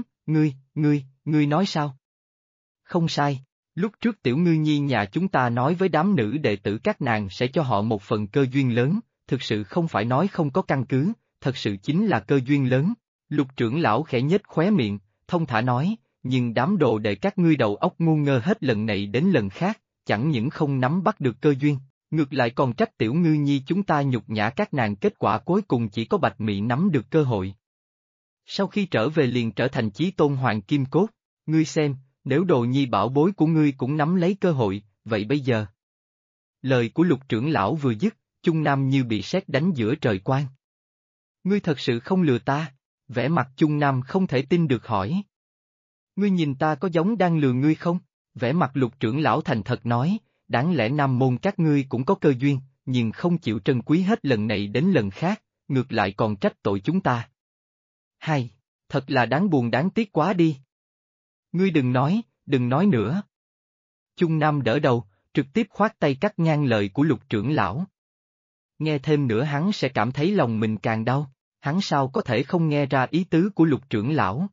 ngươi nói sao? Không sai, lúc trước Tiểu Ngư Nhi nhà chúng ta nói với đám nữ đệ tử các nàng sẽ cho họ một phần cơ duyên lớn, thực sự không phải nói không có căn cứ, thật sự chính là cơ duyên lớn. Lục trưởng lão khẽ nhếch khóe miệng, thông thả nói, nhưng đám đồ đệ các ngươi đầu óc ngu ngơ hết lần này đến lần khác, chẳng những không nắm bắt được cơ duyên, ngược lại còn trách Tiểu Ngư Nhi chúng ta nhục nhã các nàng, kết quả cuối cùng chỉ có Bạch Mị nắm được cơ hội. Sau khi trở về liền trở thành chí tôn hoàng kim cốt, ngươi xem, nếu đồ nhi bảo bối của ngươi cũng nắm lấy cơ hội, vậy bây giờ? Lời của Lục trưởng lão vừa dứt, Chung Nam như bị sét đánh giữa trời quang. Ngươi thật sự không lừa ta? Vẻ mặt Chung Nam không thể tin được hỏi. Ngươi nhìn ta có giống đang lừa ngươi không? Vẻ mặt Lục trưởng lão thành thật nói, đáng lẽ Nam môn các ngươi cũng có cơ duyên, nhưng không chịu trân quý hết lần này đến lần khác, ngược lại còn trách tội chúng ta. Hay, thật là đáng buồn đáng tiếc quá đi. Ngươi đừng nói nữa. Chung Nam đỡ đầu, trực tiếp khoát tay cắt ngang lời của Lục trưởng lão. Nghe thêm nữa hắn sẽ cảm thấy lòng mình càng đau, hắn sao có thể không nghe ra ý tứ của Lục trưởng lão.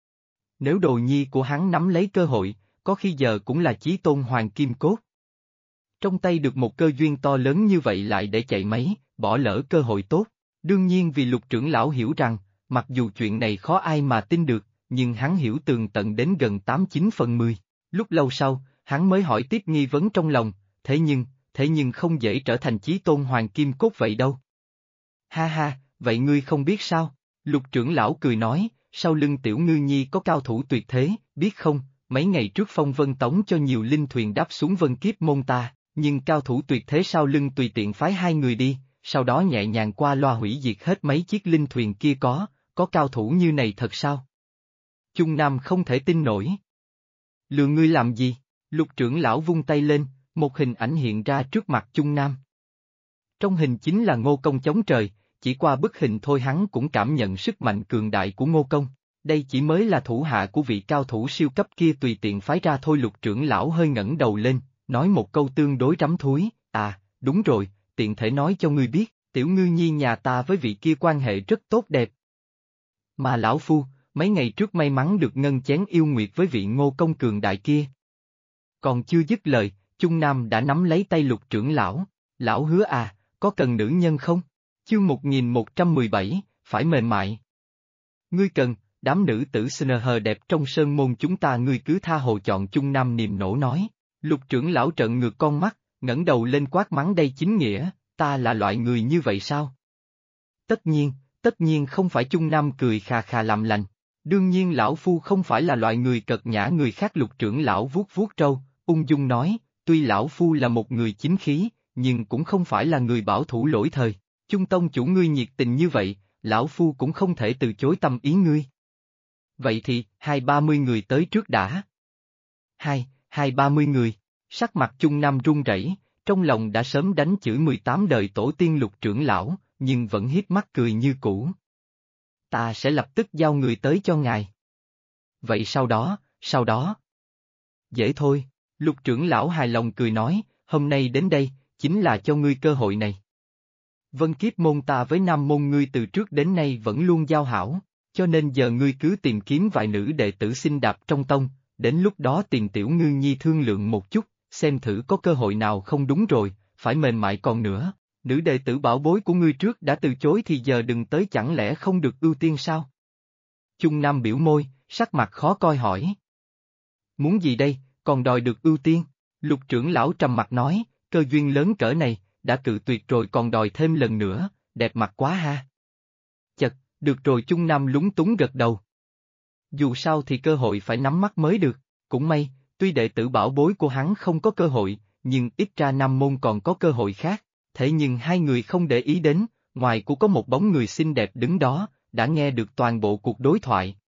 Nếu đồ nhi của hắn nắm lấy cơ hội, có khi giờ cũng là chí tôn hoàng kim cốt. Trong tay được một cơ duyên to lớn như vậy lại để chạy mấy, bỏ lỡ cơ hội tốt. Đương nhiên vì Lục trưởng lão hiểu rằng, mặc dù chuyện này khó ai mà tin được, nhưng hắn hiểu tường tận đến gần 89/10. Lúc lâu sau, hắn mới hỏi tiếp nghi vấn trong lòng, thế nhưng không dễ trở thành chí tôn hoàng kim cốt vậy đâu. Ha ha, vậy ngươi không biết sao? Lục trưởng lão cười nói, sau lưng Tiểu Ngư Nhi có cao thủ tuyệt thế, biết không, mấy ngày trước Phong Vân Tống cho nhiều linh thuyền đáp xuống Vân Kiếp môn ta, nhưng cao thủ tuyệt thế sau lưng tùy tiện phái 2 người đi, sau đó nhẹ nhàng qua loa hủy diệt hết mấy chiếc linh thuyền kia. Có cao thủ như này thật sao? Chung Nam không thể tin nổi. Lừa ngươi làm gì? Lục trưởng lão vung tay lên, một hình ảnh hiện ra trước mặt Chung Nam. Trong hình chính là Ngô Công chống trời, chỉ qua bức hình thôi hắn cũng cảm nhận sức mạnh cường đại của Ngô Công. Đây chỉ mới là thủ hạ của vị cao thủ siêu cấp kia tùy tiện phái ra thôi. Lục trưởng lão hơi ngẩng đầu lên, nói một câu tương đối rắm thúi, đúng rồi, tiện thể nói cho ngươi biết, Tiểu Ngư Nhi nhà ta với vị kia quan hệ rất tốt đẹp. Mà lão phu, mấy ngày trước may mắn được ngân chén yêu nguyệt với vị Ngô Công cường đại kia. Còn chưa dứt lời, Chung Nam đã nắm lấy tay Lục trưởng lão hứa có cần nữ nhân không? Chương 1117, phải mềm mại. Ngươi cần, đám nữ tử xinh hờ đẹp trong sơn môn chúng ta ngươi cứ tha hồ chọn. Chung Nam niềm nổ nói. Lục trưởng lão trợn ngược con mắt, ngẩng đầu lên quát mắng đây chính nghĩa, ta là loại người như vậy sao? Tất nhiên không phải. Chung Nam cười khà khà làm lành. Đương nhiên lão phu không phải là loại người cợt nhã người khác. Lục trưởng lão vuốt vuốt râu, ung dung nói, tuy lão phu là một người chính khí, nhưng cũng không phải là người bảo thủ lỗi thời. Chung tông chủ ngươi nhiệt tình như vậy, lão phu cũng không thể từ chối tâm ý ngươi. Vậy thì, 20-30 người tới trước đã. 20-30 người, sắc mặt Chung Nam run rẩy, trong lòng đã sớm đánh chửi 18 đời tổ tiên Lục trưởng lão, nhưng vẫn hiếp mắt cười như cũ. Ta sẽ lập tức giao người tới cho ngài. Vậy sau đó. Dễ thôi, Lục trưởng lão hài lòng cười nói, hôm nay đến đây, chính là cho ngươi cơ hội này. Vân Kiếp môn ta với Nam môn ngươi từ trước đến nay vẫn luôn giao hảo, cho nên giờ ngươi cứ tìm kiếm vài nữ đệ tử xinh đạp trong tông, đến lúc đó tìm Tiểu Ngư Nhi thương lượng một chút, xem thử có cơ hội nào không. Đúng rồi, phải mềm mại còn nữa, nữ đệ tử bảo bối của ngươi trước đã từ chối thì giờ đừng tới, chẳng lẽ không được ưu tiên sao? Chung Nam biểu môi, sắc mặt khó coi hỏi. Muốn gì đây, còn đòi được ưu tiên? Lục trưởng lão trầm mặt nói, cơ duyên lớn cỡ này, đã cự tuyệt rồi còn đòi thêm lần nữa, đẹp mặt quá ha. Chật, được rồi. Chung Nam lúng túng gật đầu. Dù sao thì cơ hội phải nắm bắt mới được, cũng may, tuy đệ tử bảo bối của hắn không có cơ hội, nhưng ít ra Nam môn còn có cơ hội khác, thế nhưng hai người không để ý đến, ngoài của có một bóng người xinh đẹp đứng đó, đã nghe được toàn bộ cuộc đối thoại.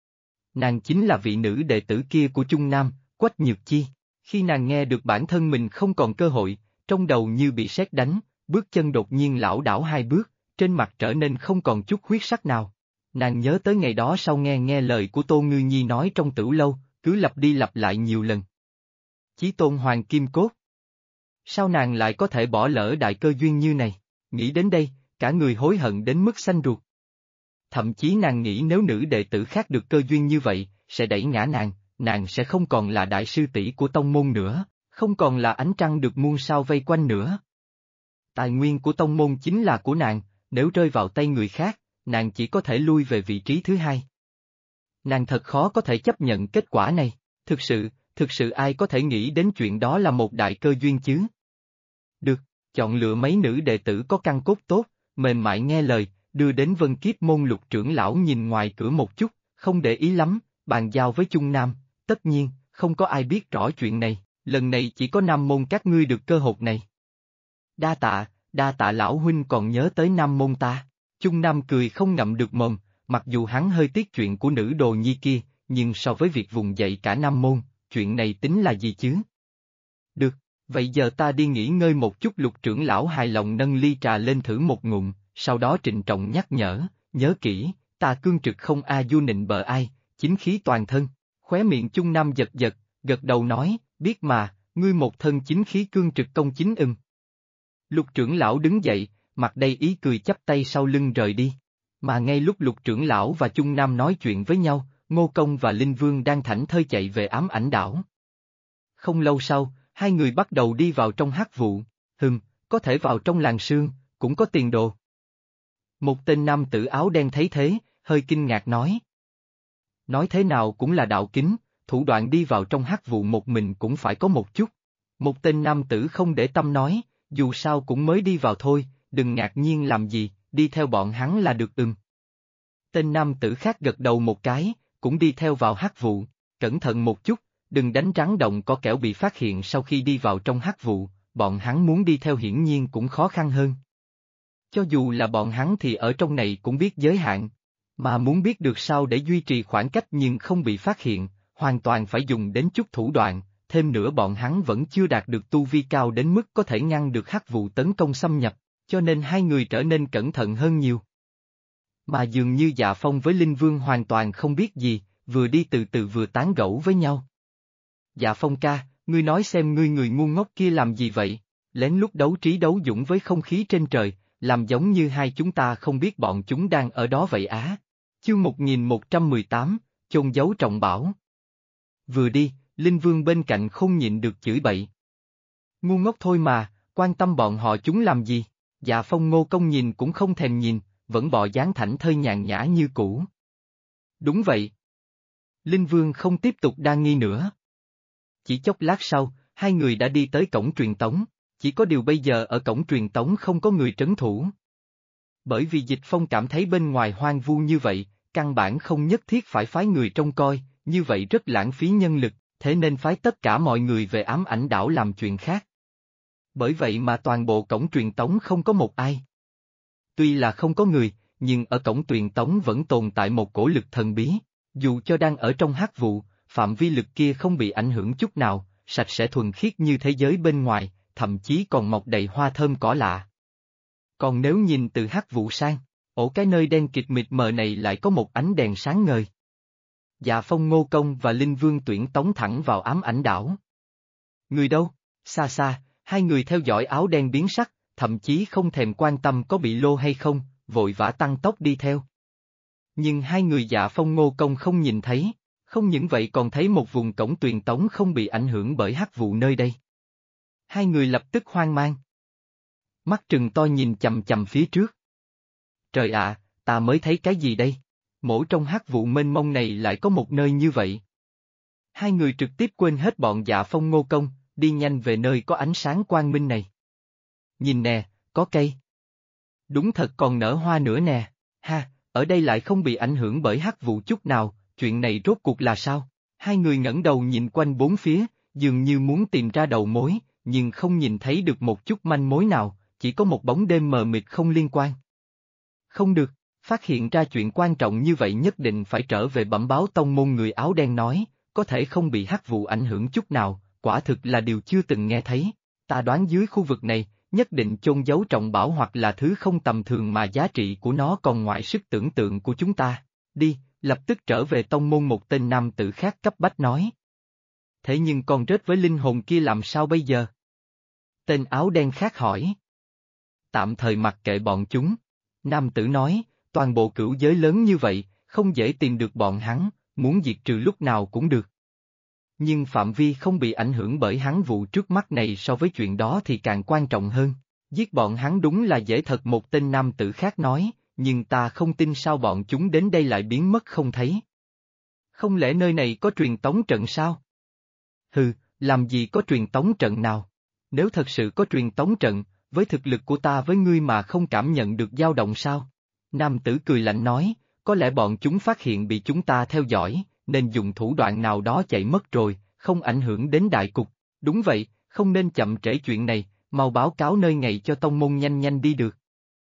Nàng chính là vị nữ đệ tử kia của Chung Nam, Quách Nhược Chi. Khi nàng nghe được bản thân mình không còn cơ hội, trong đầu như bị sét đánh, bước chân đột nhiên lảo đảo hai bước, trên mặt trở nên không còn chút huyết sắc nào. Nàng nhớ tới ngày đó sau nghe lời của Tô Ngư Nhi nói trong Tử Lâu, cứ lặp đi lặp lại nhiều lần. Chí tôn hoàng kim cốt. Sao nàng lại có thể bỏ lỡ đại cơ duyên như này? Nghĩ đến đây, cả người hối hận đến mức xanh ruột. Thậm chí nàng nghĩ nếu nữ đệ tử khác được cơ duyên như vậy, sẽ đẩy ngã nàng sẽ không còn là đại sư tỷ của tông môn nữa, không còn là ánh trăng được muôn sao vây quanh nữa. Tài nguyên của tông môn chính là của nàng, nếu rơi vào tay người khác, nàng chỉ có thể lui về vị trí thứ hai. Nàng thật khó có thể chấp nhận kết quả này, thực sự ai có thể nghĩ đến chuyện đó là một đại cơ duyên chứ? Được, chọn lựa mấy nữ đệ tử có căn cốt tốt, mềm mại nghe lời, đưa đến Vân Kiếp môn. Lục trưởng lão nhìn ngoài cửa một chút, không để ý lắm, bàn giao với Chung Nam, tất nhiên, không có ai biết rõ chuyện này, lần này chỉ có Nam môn các ngươi được cơ hội này. Đa tạ lão huynh còn nhớ tới Nam môn ta. Chung Nam cười không ngậm được mồm, mặc dù hắn hơi tiếc chuyện của nữ đồ nhi kia, nhưng so với việc vùng dậy cả Nam môn, chuyện này tính là gì chứ? Được, vậy giờ ta đi nghỉ ngơi một chút. Lục trưởng lão hài lòng nâng ly trà lên thử một ngụm, sau đó trịnh trọng nhắc nhớ kỹ, ta cương trực không du nịnh bợ ai, chính khí toàn thân. Khóe miệng Chung Nam giật giật, gật đầu nói, biết mà, ngươi một thân chính khí cương trực công chính ưng. Lục trưởng lão đứng dậy, mặt đầy ý cười chắp tay sau lưng rời đi. Mà ngay lúc Lục trưởng lão và Chung Nam nói chuyện với nhau, Ngô Công và Linh Vương đang thảnh thơi chạy về Ám Ảnh đảo. Không lâu sau, hai người bắt đầu đi vào trong hắc vụ. Có thể vào trong làng sương, cũng có tiền đồ. Một tên nam tử áo đen thấy thế, hơi kinh ngạc nói. Nói thế nào cũng là đạo kính, thủ đoạn đi vào trong hắc vụ một mình cũng phải có một chút. Một tên nam tử không để tâm nói, dù sao cũng mới đi vào thôi, đừng ngạc nhiên làm gì, đi theo bọn hắn là được. Tên nam tử khác gật đầu một cái, cũng đi theo vào hắc vụ, cẩn thận một chút, đừng đánh rắn động có kẻo bị phát hiện. Sau khi đi vào trong hắc vụ, bọn hắn muốn đi theo hiển nhiên cũng khó khăn hơn. Cho dù là bọn hắn thì ở trong này cũng biết giới hạn, mà muốn biết được sao để duy trì khoảng cách nhưng không bị phát hiện, hoàn toàn phải dùng đến chút thủ đoạn, thêm nữa bọn hắn vẫn chưa đạt được tu vi cao đến mức có thể ngăn được hắc vụ tấn công xâm nhập, cho nên hai người trở nên cẩn thận hơn nhiều. Mà dường như Dạ Phong với Linh Vương hoàn toàn không biết gì, vừa đi từ từ vừa tán gẫu với nhau. Dạ Phong ca, ngươi nói xem ngươi người ngu ngốc kia làm gì vậy, lén lút đấu trí đấu dũng với không khí trên trời, làm giống như hai chúng ta không biết bọn chúng đang ở đó vậy á. Chương 1118, chôn giấu trọng bảo. Vừa đi, Linh Vương bên cạnh không nhịn được chửi bậy. Ngu ngốc thôi mà, quan tâm bọn họ chúng làm gì? Dạ Phong Ngô Công nhìn cũng không thèm nhìn, vẫn bò dáng thảnh thơi nhàn nhã như cũ. Đúng vậy. Linh Vương không tiếp tục đa nghi nữa. Chỉ chốc lát sau, hai người đã đi tới cổng truyền tống, chỉ có điều bây giờ ở cổng truyền tống không có người trấn thủ. Bởi vì Dịch Phong cảm thấy bên ngoài hoang vu như vậy, căn bản không nhất thiết phải phái người trông coi, như vậy rất lãng phí nhân lực, thế nên phái tất cả mọi người về Ám Ảnh đảo làm chuyện khác. Bởi vậy mà toàn bộ cổng truyền tống không có một ai. Tuy là không có người, nhưng ở cổng truyền tống vẫn tồn tại một cổ lực thần bí, dù cho đang ở trong hắc vụ, phạm vi lực kia không bị ảnh hưởng chút nào, sạch sẽ thuần khiết như thế giới bên ngoài, thậm chí còn mọc đầy hoa thơm cỏ lạ. Còn nếu nhìn từ hắc vụ sang, cái nơi đen kịt mịt mờ này lại có một ánh đèn sáng ngời. Dạ Phong Ngô Công và Linh Vương tuyển tống thẳng vào Ám Ảnh đảo. Người đâu? Xa xa, hai người theo dõi áo đen biến sắc, thậm chí không thèm quan tâm có bị lô hay không, vội vã tăng tốc đi theo. Nhưng hai người Dạ Phong Ngô Công không nhìn thấy, không những vậy còn thấy một vùng cổng truyền tống không bị ảnh hưởng bởi hắc vụ nơi đây. Hai người lập tức hoang mang. Mắt trừng to nhìn chầm chầm phía trước. Trời ạ, ta mới thấy cái gì đây? Mổ trong hắc vụ mênh mông này lại có một nơi như vậy. Hai người trực tiếp quên hết bọn Dạ Phong Ngô Công, đi nhanh về nơi có ánh sáng quang minh này. Nhìn nè, có cây. Đúng thật còn nở hoa nữa nè, ha, ở đây lại không bị ảnh hưởng bởi hắc vụ chút nào, chuyện này rốt cuộc là sao? Hai người ngẩng đầu nhìn quanh bốn phía, dường như muốn tìm ra đầu mối, nhưng không nhìn thấy được một chút manh mối nào, chỉ có một bóng đêm mờ mịt không liên quan. Không được, phát hiện ra chuyện quan trọng như vậy nhất định phải trở về bẩm báo tông môn. Người áo đen nói, có thể không bị hắc vụ ảnh hưởng chút nào, quả thực là điều chưa từng nghe thấy. Ta đoán dưới khu vực này, nhất định chôn giấu trọng bảo hoặc là thứ không tầm thường mà giá trị của nó còn ngoài sức tưởng tượng của chúng ta. Đi, lập tức trở về tông môn. Một tên nam tử khác cấp bách nói. Thế nhưng con rết với linh hồn kia làm sao bây giờ? Tên áo đen khác hỏi. Tạm thời mặc kệ bọn chúng. Nam tử nói, toàn bộ cửu giới lớn như vậy, không dễ tìm được bọn hắn, muốn diệt trừ lúc nào cũng được. Nhưng phạm vi không bị ảnh hưởng bởi hắn vụ trước mắt này so với chuyện đó thì càng quan trọng hơn. Giết bọn hắn đúng là dễ thật. Một tên nam tử khác nói, nhưng ta không tin sao bọn chúng đến đây lại biến mất không thấy. Không lẽ nơi này có truyền tống trận sao? Hừ, làm gì có truyền tống trận nào? Nếu thật sự có truyền tống trận, với thực lực của ta với ngươi mà không cảm nhận được dao động sao? Nam tử cười lạnh nói, có lẽ bọn chúng phát hiện bị chúng ta theo dõi, nên dùng thủ đoạn nào đó chạy mất rồi, không ảnh hưởng đến đại cục. Đúng vậy, không nên chậm trễ chuyện này, mau báo cáo nơi ngày cho tông môn nhanh nhanh đi được.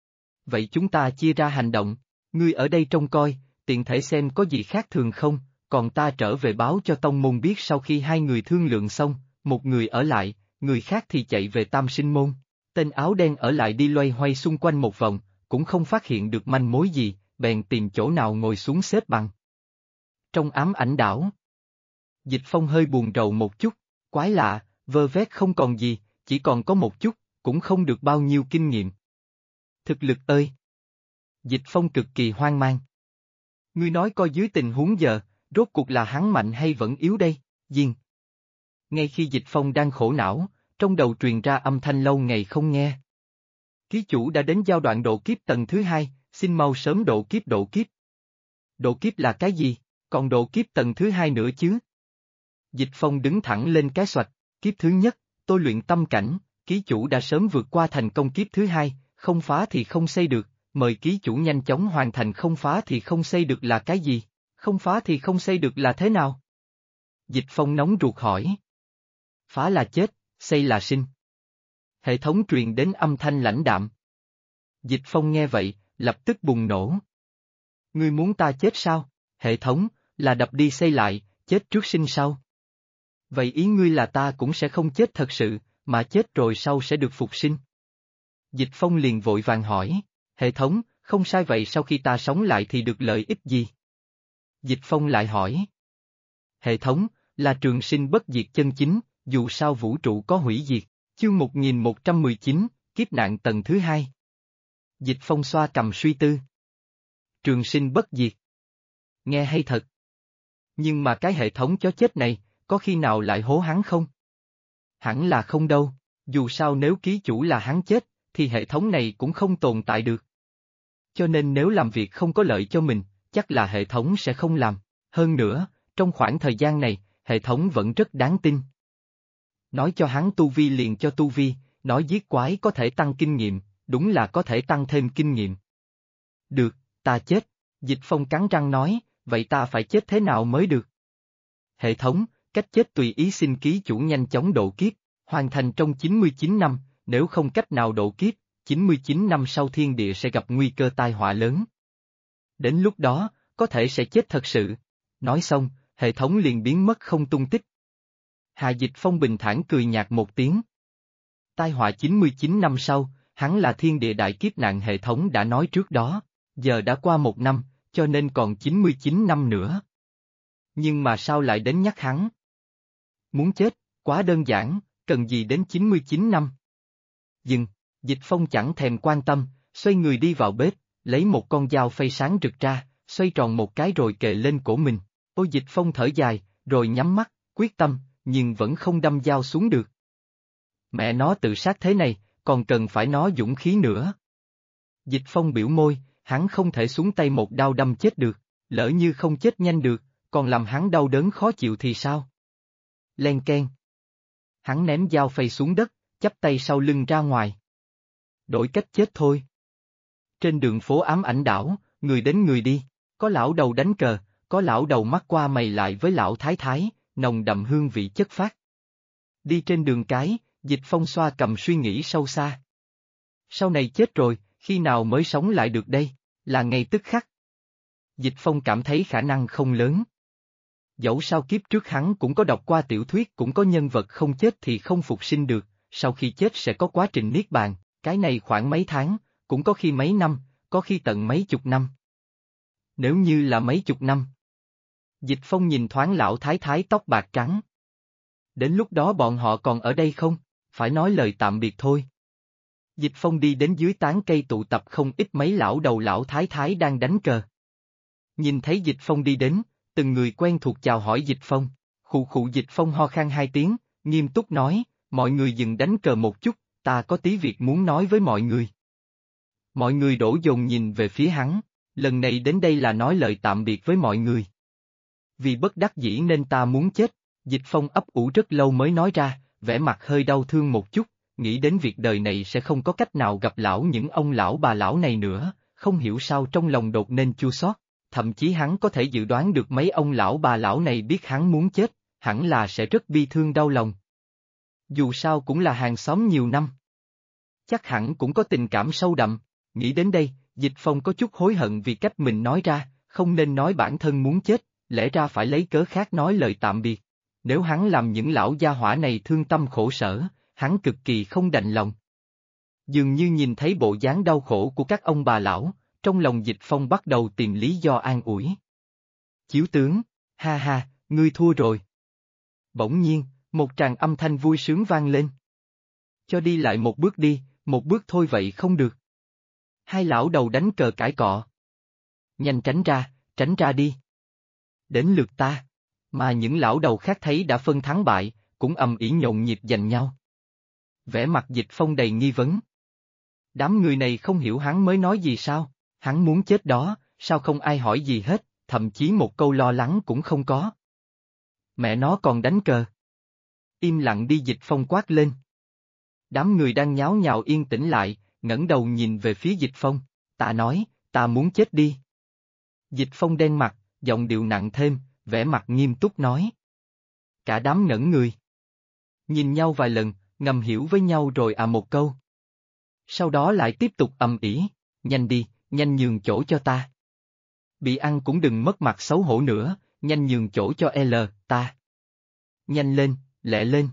Vậy chúng ta chia ra hành động, ngươi ở đây trông coi, tiện thể xem có gì khác thường không, còn ta trở về báo cho tông môn biết. Sau khi hai người thương lượng xong, một người ở lại, người khác thì chạy về Tam Sinh Môn. Tên áo đen ở lại đi loay hoay xung quanh một vòng, cũng không phát hiện được manh mối gì, bèn tìm chỗ nào ngồi xuống xếp bằng. Trong ám ảnh đảo, Dịch Phong hơi buồn rầu một chút, quái lạ, vơ vét không còn gì, chỉ còn có một chút, cũng không được bao nhiêu kinh nghiệm. Thực lực ơi! Dịch Phong cực kỳ hoang mang. Ngươi nói coi dưới tình huống giờ, rốt cuộc là hắn mạnh hay vẫn yếu đây, Diên. Ngay khi Dịch Phong đang khổ não, trong đầu truyền ra âm thanh lâu ngày không nghe. Ký chủ đã đến giai đoạn độ kiếp tầng thứ 2, xin mau sớm độ kiếp. Độ kiếp? Độ kiếp là cái gì, còn độ kiếp tầng thứ 2 nữa chứ? Dịch Phong đứng thẳng lên cái xoạch, kiếp thứ nhất, tôi luyện tâm cảnh, ký chủ đã sớm vượt qua thành công kiếp thứ 2, không phá thì không xây được, mời ký chủ nhanh chóng hoàn thành. Không phá thì không xây được là cái gì? Không phá thì không xây được là thế nào? Dịch Phong nóng ruột hỏi. Phá là chết, xây là sinh. Hệ thống truyền đến âm thanh lãnh đạm. Dịch Phong nghe vậy, lập tức bùng nổ. Ngươi muốn ta chết sao? Hệ thống, là đập đi xây lại, chết trước sinh sau. Vậy ý ngươi là ta cũng sẽ không chết thật sự, mà chết rồi sau sẽ được phục sinh. Dịch Phong liền vội vàng hỏi, hệ thống, không sai vậy sau khi ta sống lại thì được lợi ích gì? Dịch Phong lại hỏi. Hệ thống, là trường sinh bất diệt chân chính, dù sao vũ trụ có hủy diệt, chương 1119, kiếp nạn tầng thứ 2. Dịch Phong xoa cầm suy tư. Trường sinh bất diệt. Nghe hay thật. Nhưng mà cái hệ thống chó chết này, có khi nào lại hố hắn không? Hẳn là không đâu, dù sao nếu ký chủ là hắn chết, thì hệ thống này cũng không tồn tại được. Cho nên nếu làm việc không có lợi cho mình, chắc là hệ thống sẽ không làm. Hơn nữa, trong khoảng thời gian này, hệ thống vẫn rất đáng tin. Nói cho hắn tu vi liền cho tu vi, nói giết quái có thể tăng kinh nghiệm, đúng là có thể tăng thêm kinh nghiệm. Được, ta chết, Dịch Phong cắn răng nói, vậy ta phải chết thế nào mới được? Hệ thống, cách chết tùy ý, xin ký chủ nhanh chóng độ kiếp, hoàn thành trong 99 năm, nếu không cách nào độ kiếp, 99 năm sau thiên địa sẽ gặp nguy cơ tai họa lớn. Đến lúc đó, có thể sẽ chết thật sự. Nói xong, hệ thống liền biến mất không tung tích. Hà Dịch Phong bình thản cười nhạt một tiếng. Tai họa 99 năm sau, hắn là thiên địa đại kiếp nạn, hệ thống đã nói trước đó, giờ đã qua 1 năm, cho nên còn 99 năm nữa. Nhưng mà sao lại đến nhắc hắn? Muốn chết, quá đơn giản, cần gì đến 99 năm? Dừng, Dịch Phong chẳng thèm quan tâm, xoay người đi vào bếp, lấy một con dao phay sáng rực ra, xoay tròn một cái rồi kề lên cổ mình. Ôi Dịch Phong thở dài, rồi nhắm mắt, quyết tâm, nhưng vẫn không đâm dao xuống được. Mẹ nó tự sát thế này, còn cần phải nó dũng khí nữa. Dịch Phong biểu môi, hắn không thể xuống tay một đao đâm chết được, lỡ như không chết nhanh được, còn làm hắn đau đớn khó chịu thì sao? Len keng. Hắn ném dao phay xuống đất, chắp tay sau lưng ra ngoài. Đổi cách chết thôi. Trên đường phố ám ảnh đảo, người đến người đi, có lão đầu đánh cờ, có lão đầu mắt qua mày lại với lão thái thái, nồng đậm hương vị chất phát. Đi trên đường cái, Dịch Phong xoa cầm suy nghĩ sâu xa. Sau này chết rồi, khi nào mới sống lại được đây, là ngay tức khắc. Dịch Phong cảm thấy khả năng không lớn. Dẫu sao kiếp trước hắn cũng có đọc qua tiểu thuyết, cũng có nhân vật không chết thì không phục sinh được, sau khi chết sẽ có quá trình niết bàn, cái này khoảng mấy tháng, cũng có khi mấy năm, có khi tận mấy chục năm. Nếu như là mấy chục năm. Dịch Phong nhìn thoáng lão thái thái tóc bạc trắng. Đến lúc đó bọn họ còn ở đây không? Phải nói lời tạm biệt thôi. Dịch Phong đi đến dưới tán cây tụ tập không ít mấy lão đầu lão thái thái đang đánh cờ. Nhìn thấy Dịch Phong đi đến, từng người quen thuộc chào hỏi Dịch Phong. Khụ khụ Dịch Phong ho khan hai tiếng, nghiêm túc nói, mọi người dừng đánh cờ một chút, ta có tí việc muốn nói với mọi người. Mọi người đổ dồn nhìn về phía hắn, lần này đến đây là nói lời tạm biệt với mọi người. Vì bất đắc dĩ nên ta muốn chết, Dịch Phong ấp ủ rất lâu mới nói ra, vẻ mặt hơi đau thương một chút, nghĩ đến việc đời này sẽ không có cách nào gặp lão những ông lão bà lão này nữa, không hiểu sao trong lòng đột nên chua xót. Thậm chí hắn có thể dự đoán được mấy ông lão bà lão này biết hắn muốn chết, hẳn là sẽ rất bi thương đau lòng. Dù sao cũng là hàng xóm nhiều năm. Chắc hẳn cũng có tình cảm sâu đậm, nghĩ đến đây, Dịch Phong có chút hối hận vì cách mình nói ra, không nên nói bản thân muốn chết, lẽ ra phải lấy cớ khác nói lời tạm biệt. Nếu hắn làm những lão gia hỏa này thương tâm khổ sở, hắn cực kỳ không đành lòng. Dường như nhìn thấy bộ dáng đau khổ của các ông bà lão, trong lòng Dịch Phong bắt đầu tìm lý do an ủi. Chiếu tướng, ha ha, ngươi thua rồi. Bỗng nhiên, một tràng âm thanh vui sướng vang lên. Cho đi lại một bước đi, một bước thôi vậy không được. Hai lão đầu đánh cờ cãi cọ. Nhanh tránh ra đi. Đến lượt ta, mà những lão đầu khác thấy đã phân thắng bại, cũng ầm ĩ nhộn nhịp giành nhau. Vẻ mặt Dịch Phong đầy nghi vấn. Đám người này không hiểu hắn mới nói gì sao, hắn muốn chết đó, sao không ai hỏi gì hết, thậm chí một câu lo lắng cũng không có. Mẹ nó còn đánh cờ. Im lặng đi Dịch Phong quát lên. Đám người đang nháo nhào yên tĩnh lại, ngẩng đầu nhìn về phía Dịch Phong, ta nói, ta muốn chết đi. Dịch Phong đen mặt, giọng điệu nặng thêm, vẻ mặt nghiêm túc nói. Cả đám ngẩn người. Nhìn nhau vài lần, ngầm hiểu với nhau rồi một câu. Sau đó lại tiếp tục ầm ĩ, nhanh đi, nhanh nhường chỗ cho ta. Bị ăn cũng đừng mất mặt xấu hổ nữa, nhanh nhường chỗ cho ta. Nhanh lên, lẹ lên.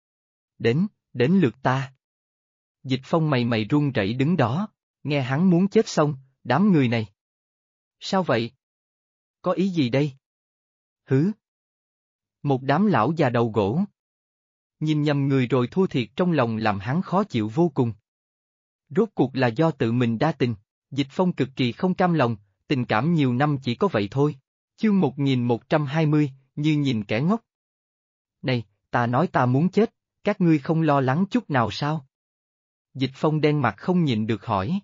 Đến lượt ta. Dịch Phong mày run rẩy đứng đó, nghe hắn muốn chết xong, đám người này. Sao vậy? Có ý gì đây? Hứ? Một đám lão già đầu gỗ. Nhìn nhầm người rồi thua thiệt trong lòng làm hắn khó chịu vô cùng. Rốt cuộc là do tự mình đa tình, Dịch Phong cực kỳ không cam lòng, tình cảm nhiều năm chỉ có vậy thôi. Chương 1120, như nhìn kẻ ngốc. Này, ta nói ta muốn chết, các ngươi không lo lắng chút nào sao? Dịch Phong đen mặt không nhịn được hỏi.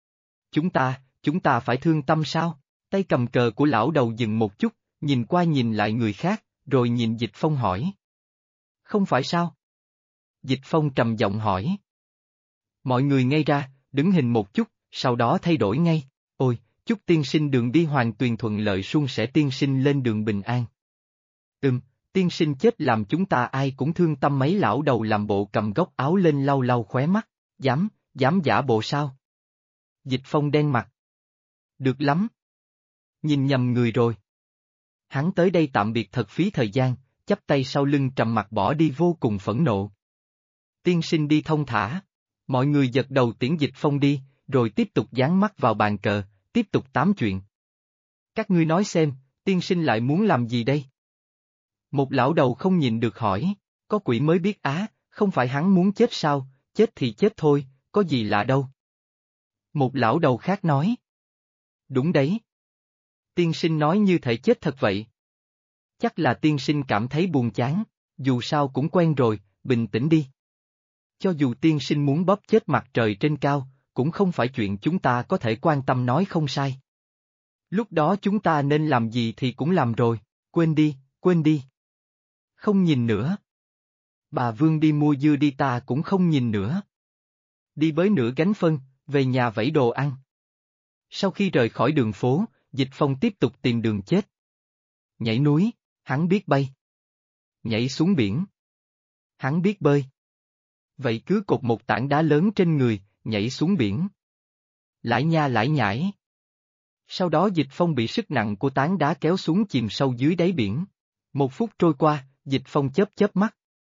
Chúng ta phải thương tâm sao? Tay cầm cờ của lão đầu dừng một chút, nhìn qua nhìn lại người khác, rồi nhìn Dịch Phong hỏi. Không phải sao? Dịch Phong trầm giọng hỏi. Mọi người ngây ra, đứng hình một chút, sau đó thay đổi ngay. Ôi, chúc tiên sinh đường đi hoàng tuyền thuận lợi suôn sẻ, tiên sinh lên đường bình an. Tiên sinh chết làm chúng ta ai cũng thương tâm. Mấy lão đầu làm bộ cầm góc áo lên lau lau khóe mắt, dám giả bộ sao? Dịch Phong đen mặt. Được lắm. Nhìn nhầm người rồi. Hắn tới đây tạm biệt thật phí thời gian, chắp tay sau lưng trầm mặt bỏ đi vô cùng phẫn nộ. Tiên sinh đi thông thả. Mọi người giật đầu tiễn Dịch Phong đi, rồi tiếp tục dán mắt vào bàn cờ, tiếp tục tám chuyện. Các ngươi nói xem, tiên sinh lại muốn làm gì đây? Một lão đầu không nhìn được hỏi, có quỷ mới biết không phải hắn muốn chết sao, chết thì chết thôi, có gì lạ đâu. Một lão đầu khác nói. Đúng đấy. Tiên sinh nói như thể chết thật vậy. Chắc là tiên sinh cảm thấy buồn chán, dù sao cũng quen rồi, bình tĩnh đi. Cho dù tiên sinh muốn bóp chết mặt trời trên cao, cũng không phải chuyện chúng ta có thể quan tâm nói không sai. Lúc đó chúng ta nên làm gì thì cũng làm rồi, quên đi, quên đi. Không nhìn nữa. Bà Vương đi mua dưa đi ta cũng không nhìn nữa. Đi bới nửa gánh phân, về nhà vẩy đồ ăn. Sau khi rời khỏi đường phố, Dịch Phong tiếp tục tìm đường chết. Nhảy núi, hắn biết bay. Nhảy xuống biển. Hắn biết bơi. Vậy cứ cột một tảng đá lớn trên người, nhảy xuống biển. Lải nha lải nhải. Sau đó Dịch Phong bị sức nặng của tảng đá kéo xuống chìm sâu dưới đáy biển. 1 phút trôi qua, Dịch Phong chớp chớp mắt.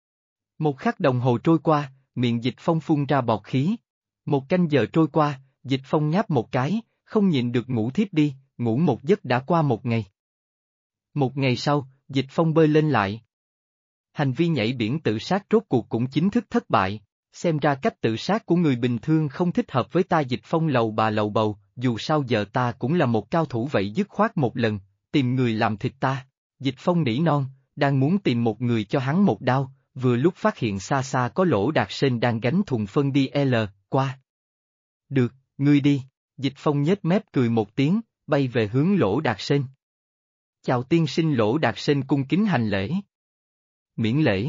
1 khắc đồng hồ trôi qua, miệng Dịch Phong phun ra bọt khí. 1 canh giờ trôi qua, Dịch Phong ngáp một cái, không nhịn được ngủ thiếp đi, ngủ một giấc đã qua 1 ngày. 1 ngày sau, Dịch Phong bơi lên lại. Hành vi nhảy biển tự sát rốt cuộc cũng chính thức thất bại, xem ra cách tự sát của người bình thường không thích hợp với ta. Dịch Phong lầu bà lầu bầu, dù sao giờ ta cũng là một cao thủ vậy dứt khoát một lần, tìm người làm thịt ta. Dịch Phong nỉ non, đang muốn tìm một người cho hắn một đao, vừa lúc phát hiện xa xa có Lỗ Đạt Sên đang gánh thùng phân đi qua. Được, ngươi đi, Dịch Phong nhếch mép cười một tiếng, bay về hướng Lỗ Đạt Sên. Chào tiên sinh. Lỗ Đạt Sên cung kính hành lễ. Miễn lễ.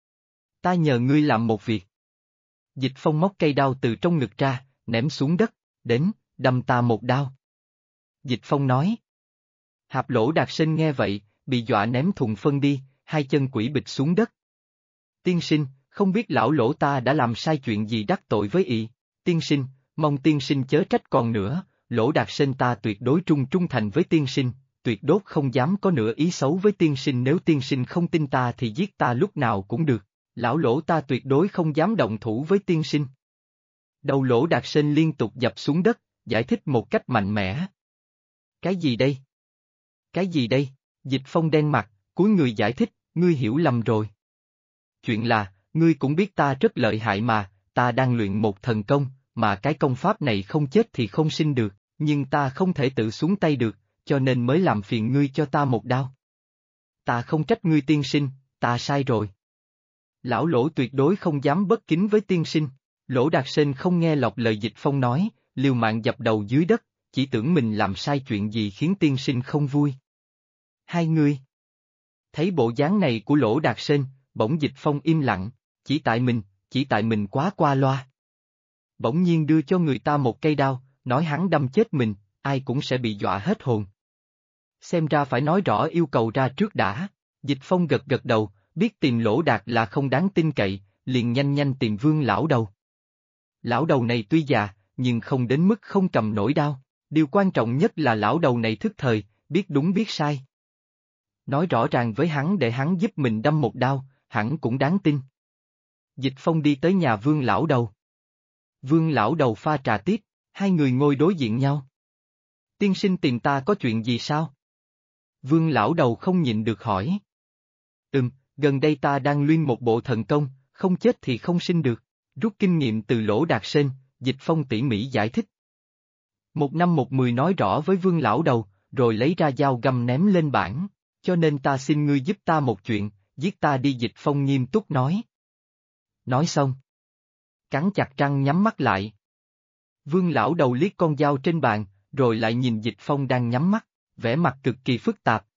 Ta nhờ ngươi làm một việc. Dịch Phong móc cây đao từ trong ngực ra, ném xuống đất, đến, đâm ta một đao. Dịch Phong nói. Hạp Lỗ Đạt Sên nghe vậy, bị dọa ném thùng phân đi, 2 chân quỷ bịch xuống đất. Tiên sinh, không biết lão Lỗ ta đã làm sai chuyện gì đắc tội với ị. Tiên sinh, mong tiên sinh chớ trách còn nữa, Lỗ Đạt Sên ta tuyệt đối trung thành với tiên sinh, tuyệt đốt không dám có nửa ý xấu với tiên sinh. Nếu tiên sinh không tin ta thì giết ta lúc nào cũng được, lão Lỗ ta tuyệt đối không dám động thủ với tiên sinh. Đầu Lỗ Đạt Sên liên tục dập xuống đất, giải thích một cách mạnh mẽ. Cái gì đây? Cái gì đây? Dịch Phong đen mặt, cúi người giải thích, ngươi hiểu lầm rồi. Chuyện là, ngươi cũng biết ta rất lợi hại mà, ta đang luyện một thần công, mà cái công pháp này không chết thì không sinh được, nhưng ta không thể tự xuống tay được, cho nên mới làm phiền ngươi cho ta một đao. Ta không trách ngươi tiên sinh, ta sai rồi. Lão Lỗ tuyệt đối không dám bất kính với tiên sinh. Lỗ Đạt Sên không nghe lọt lời Dịch Phong nói, liều mạng dập đầu dưới đất, chỉ tưởng mình làm sai chuyện gì khiến tiên sinh không vui. Hai người. Thấy bộ dáng này của Lỗ Đạt Sên, bỗng Dịch Phong im lặng, chỉ tại mình quá qua loa. Bỗng nhiên đưa cho người ta một cây đao, nói hắn đâm chết mình, ai cũng sẽ bị dọa hết hồn. Xem ra phải nói rõ yêu cầu ra trước đã. Dịch Phong gật gật đầu, biết tìm Lỗ Đạt là không đáng tin cậy, liền nhanh nhanh tìm Vương lão đầu. Lão đầu này tuy già, nhưng không đến mức không cầm nổi đao, điều quan trọng nhất là lão đầu này thức thời, biết đúng biết sai. Nói rõ ràng với hắn để hắn giúp mình đâm một đao, hẳn cũng đáng tin. Dịch Phong đi tới nhà Vương lão đầu. Vương lão đầu pha trà tiếp, 2 người ngồi đối diện nhau. Tiên sinh tìm ta có chuyện gì sao? Vương lão đầu không nhịn được hỏi. Gần đây ta đang luyện một bộ thần công, không chết thì không sinh được, rút kinh nghiệm từ Lỗ Đạt Sên, Dịch Phong tỉ mỉ giải thích. 1 năm 1 mười nói rõ với Vương lão đầu, rồi lấy ra dao găm ném lên bảng, cho nên ta xin ngươi giúp ta một chuyện, giết ta đi. Dịch Phong nghiêm túc nói. Nói xong. Cắn chặt răng nhắm mắt lại. Vương lão đầu liếc con dao trên bàn, rồi lại nhìn Dịch Phong đang nhắm mắt, vẻ mặt cực kỳ phức tạp,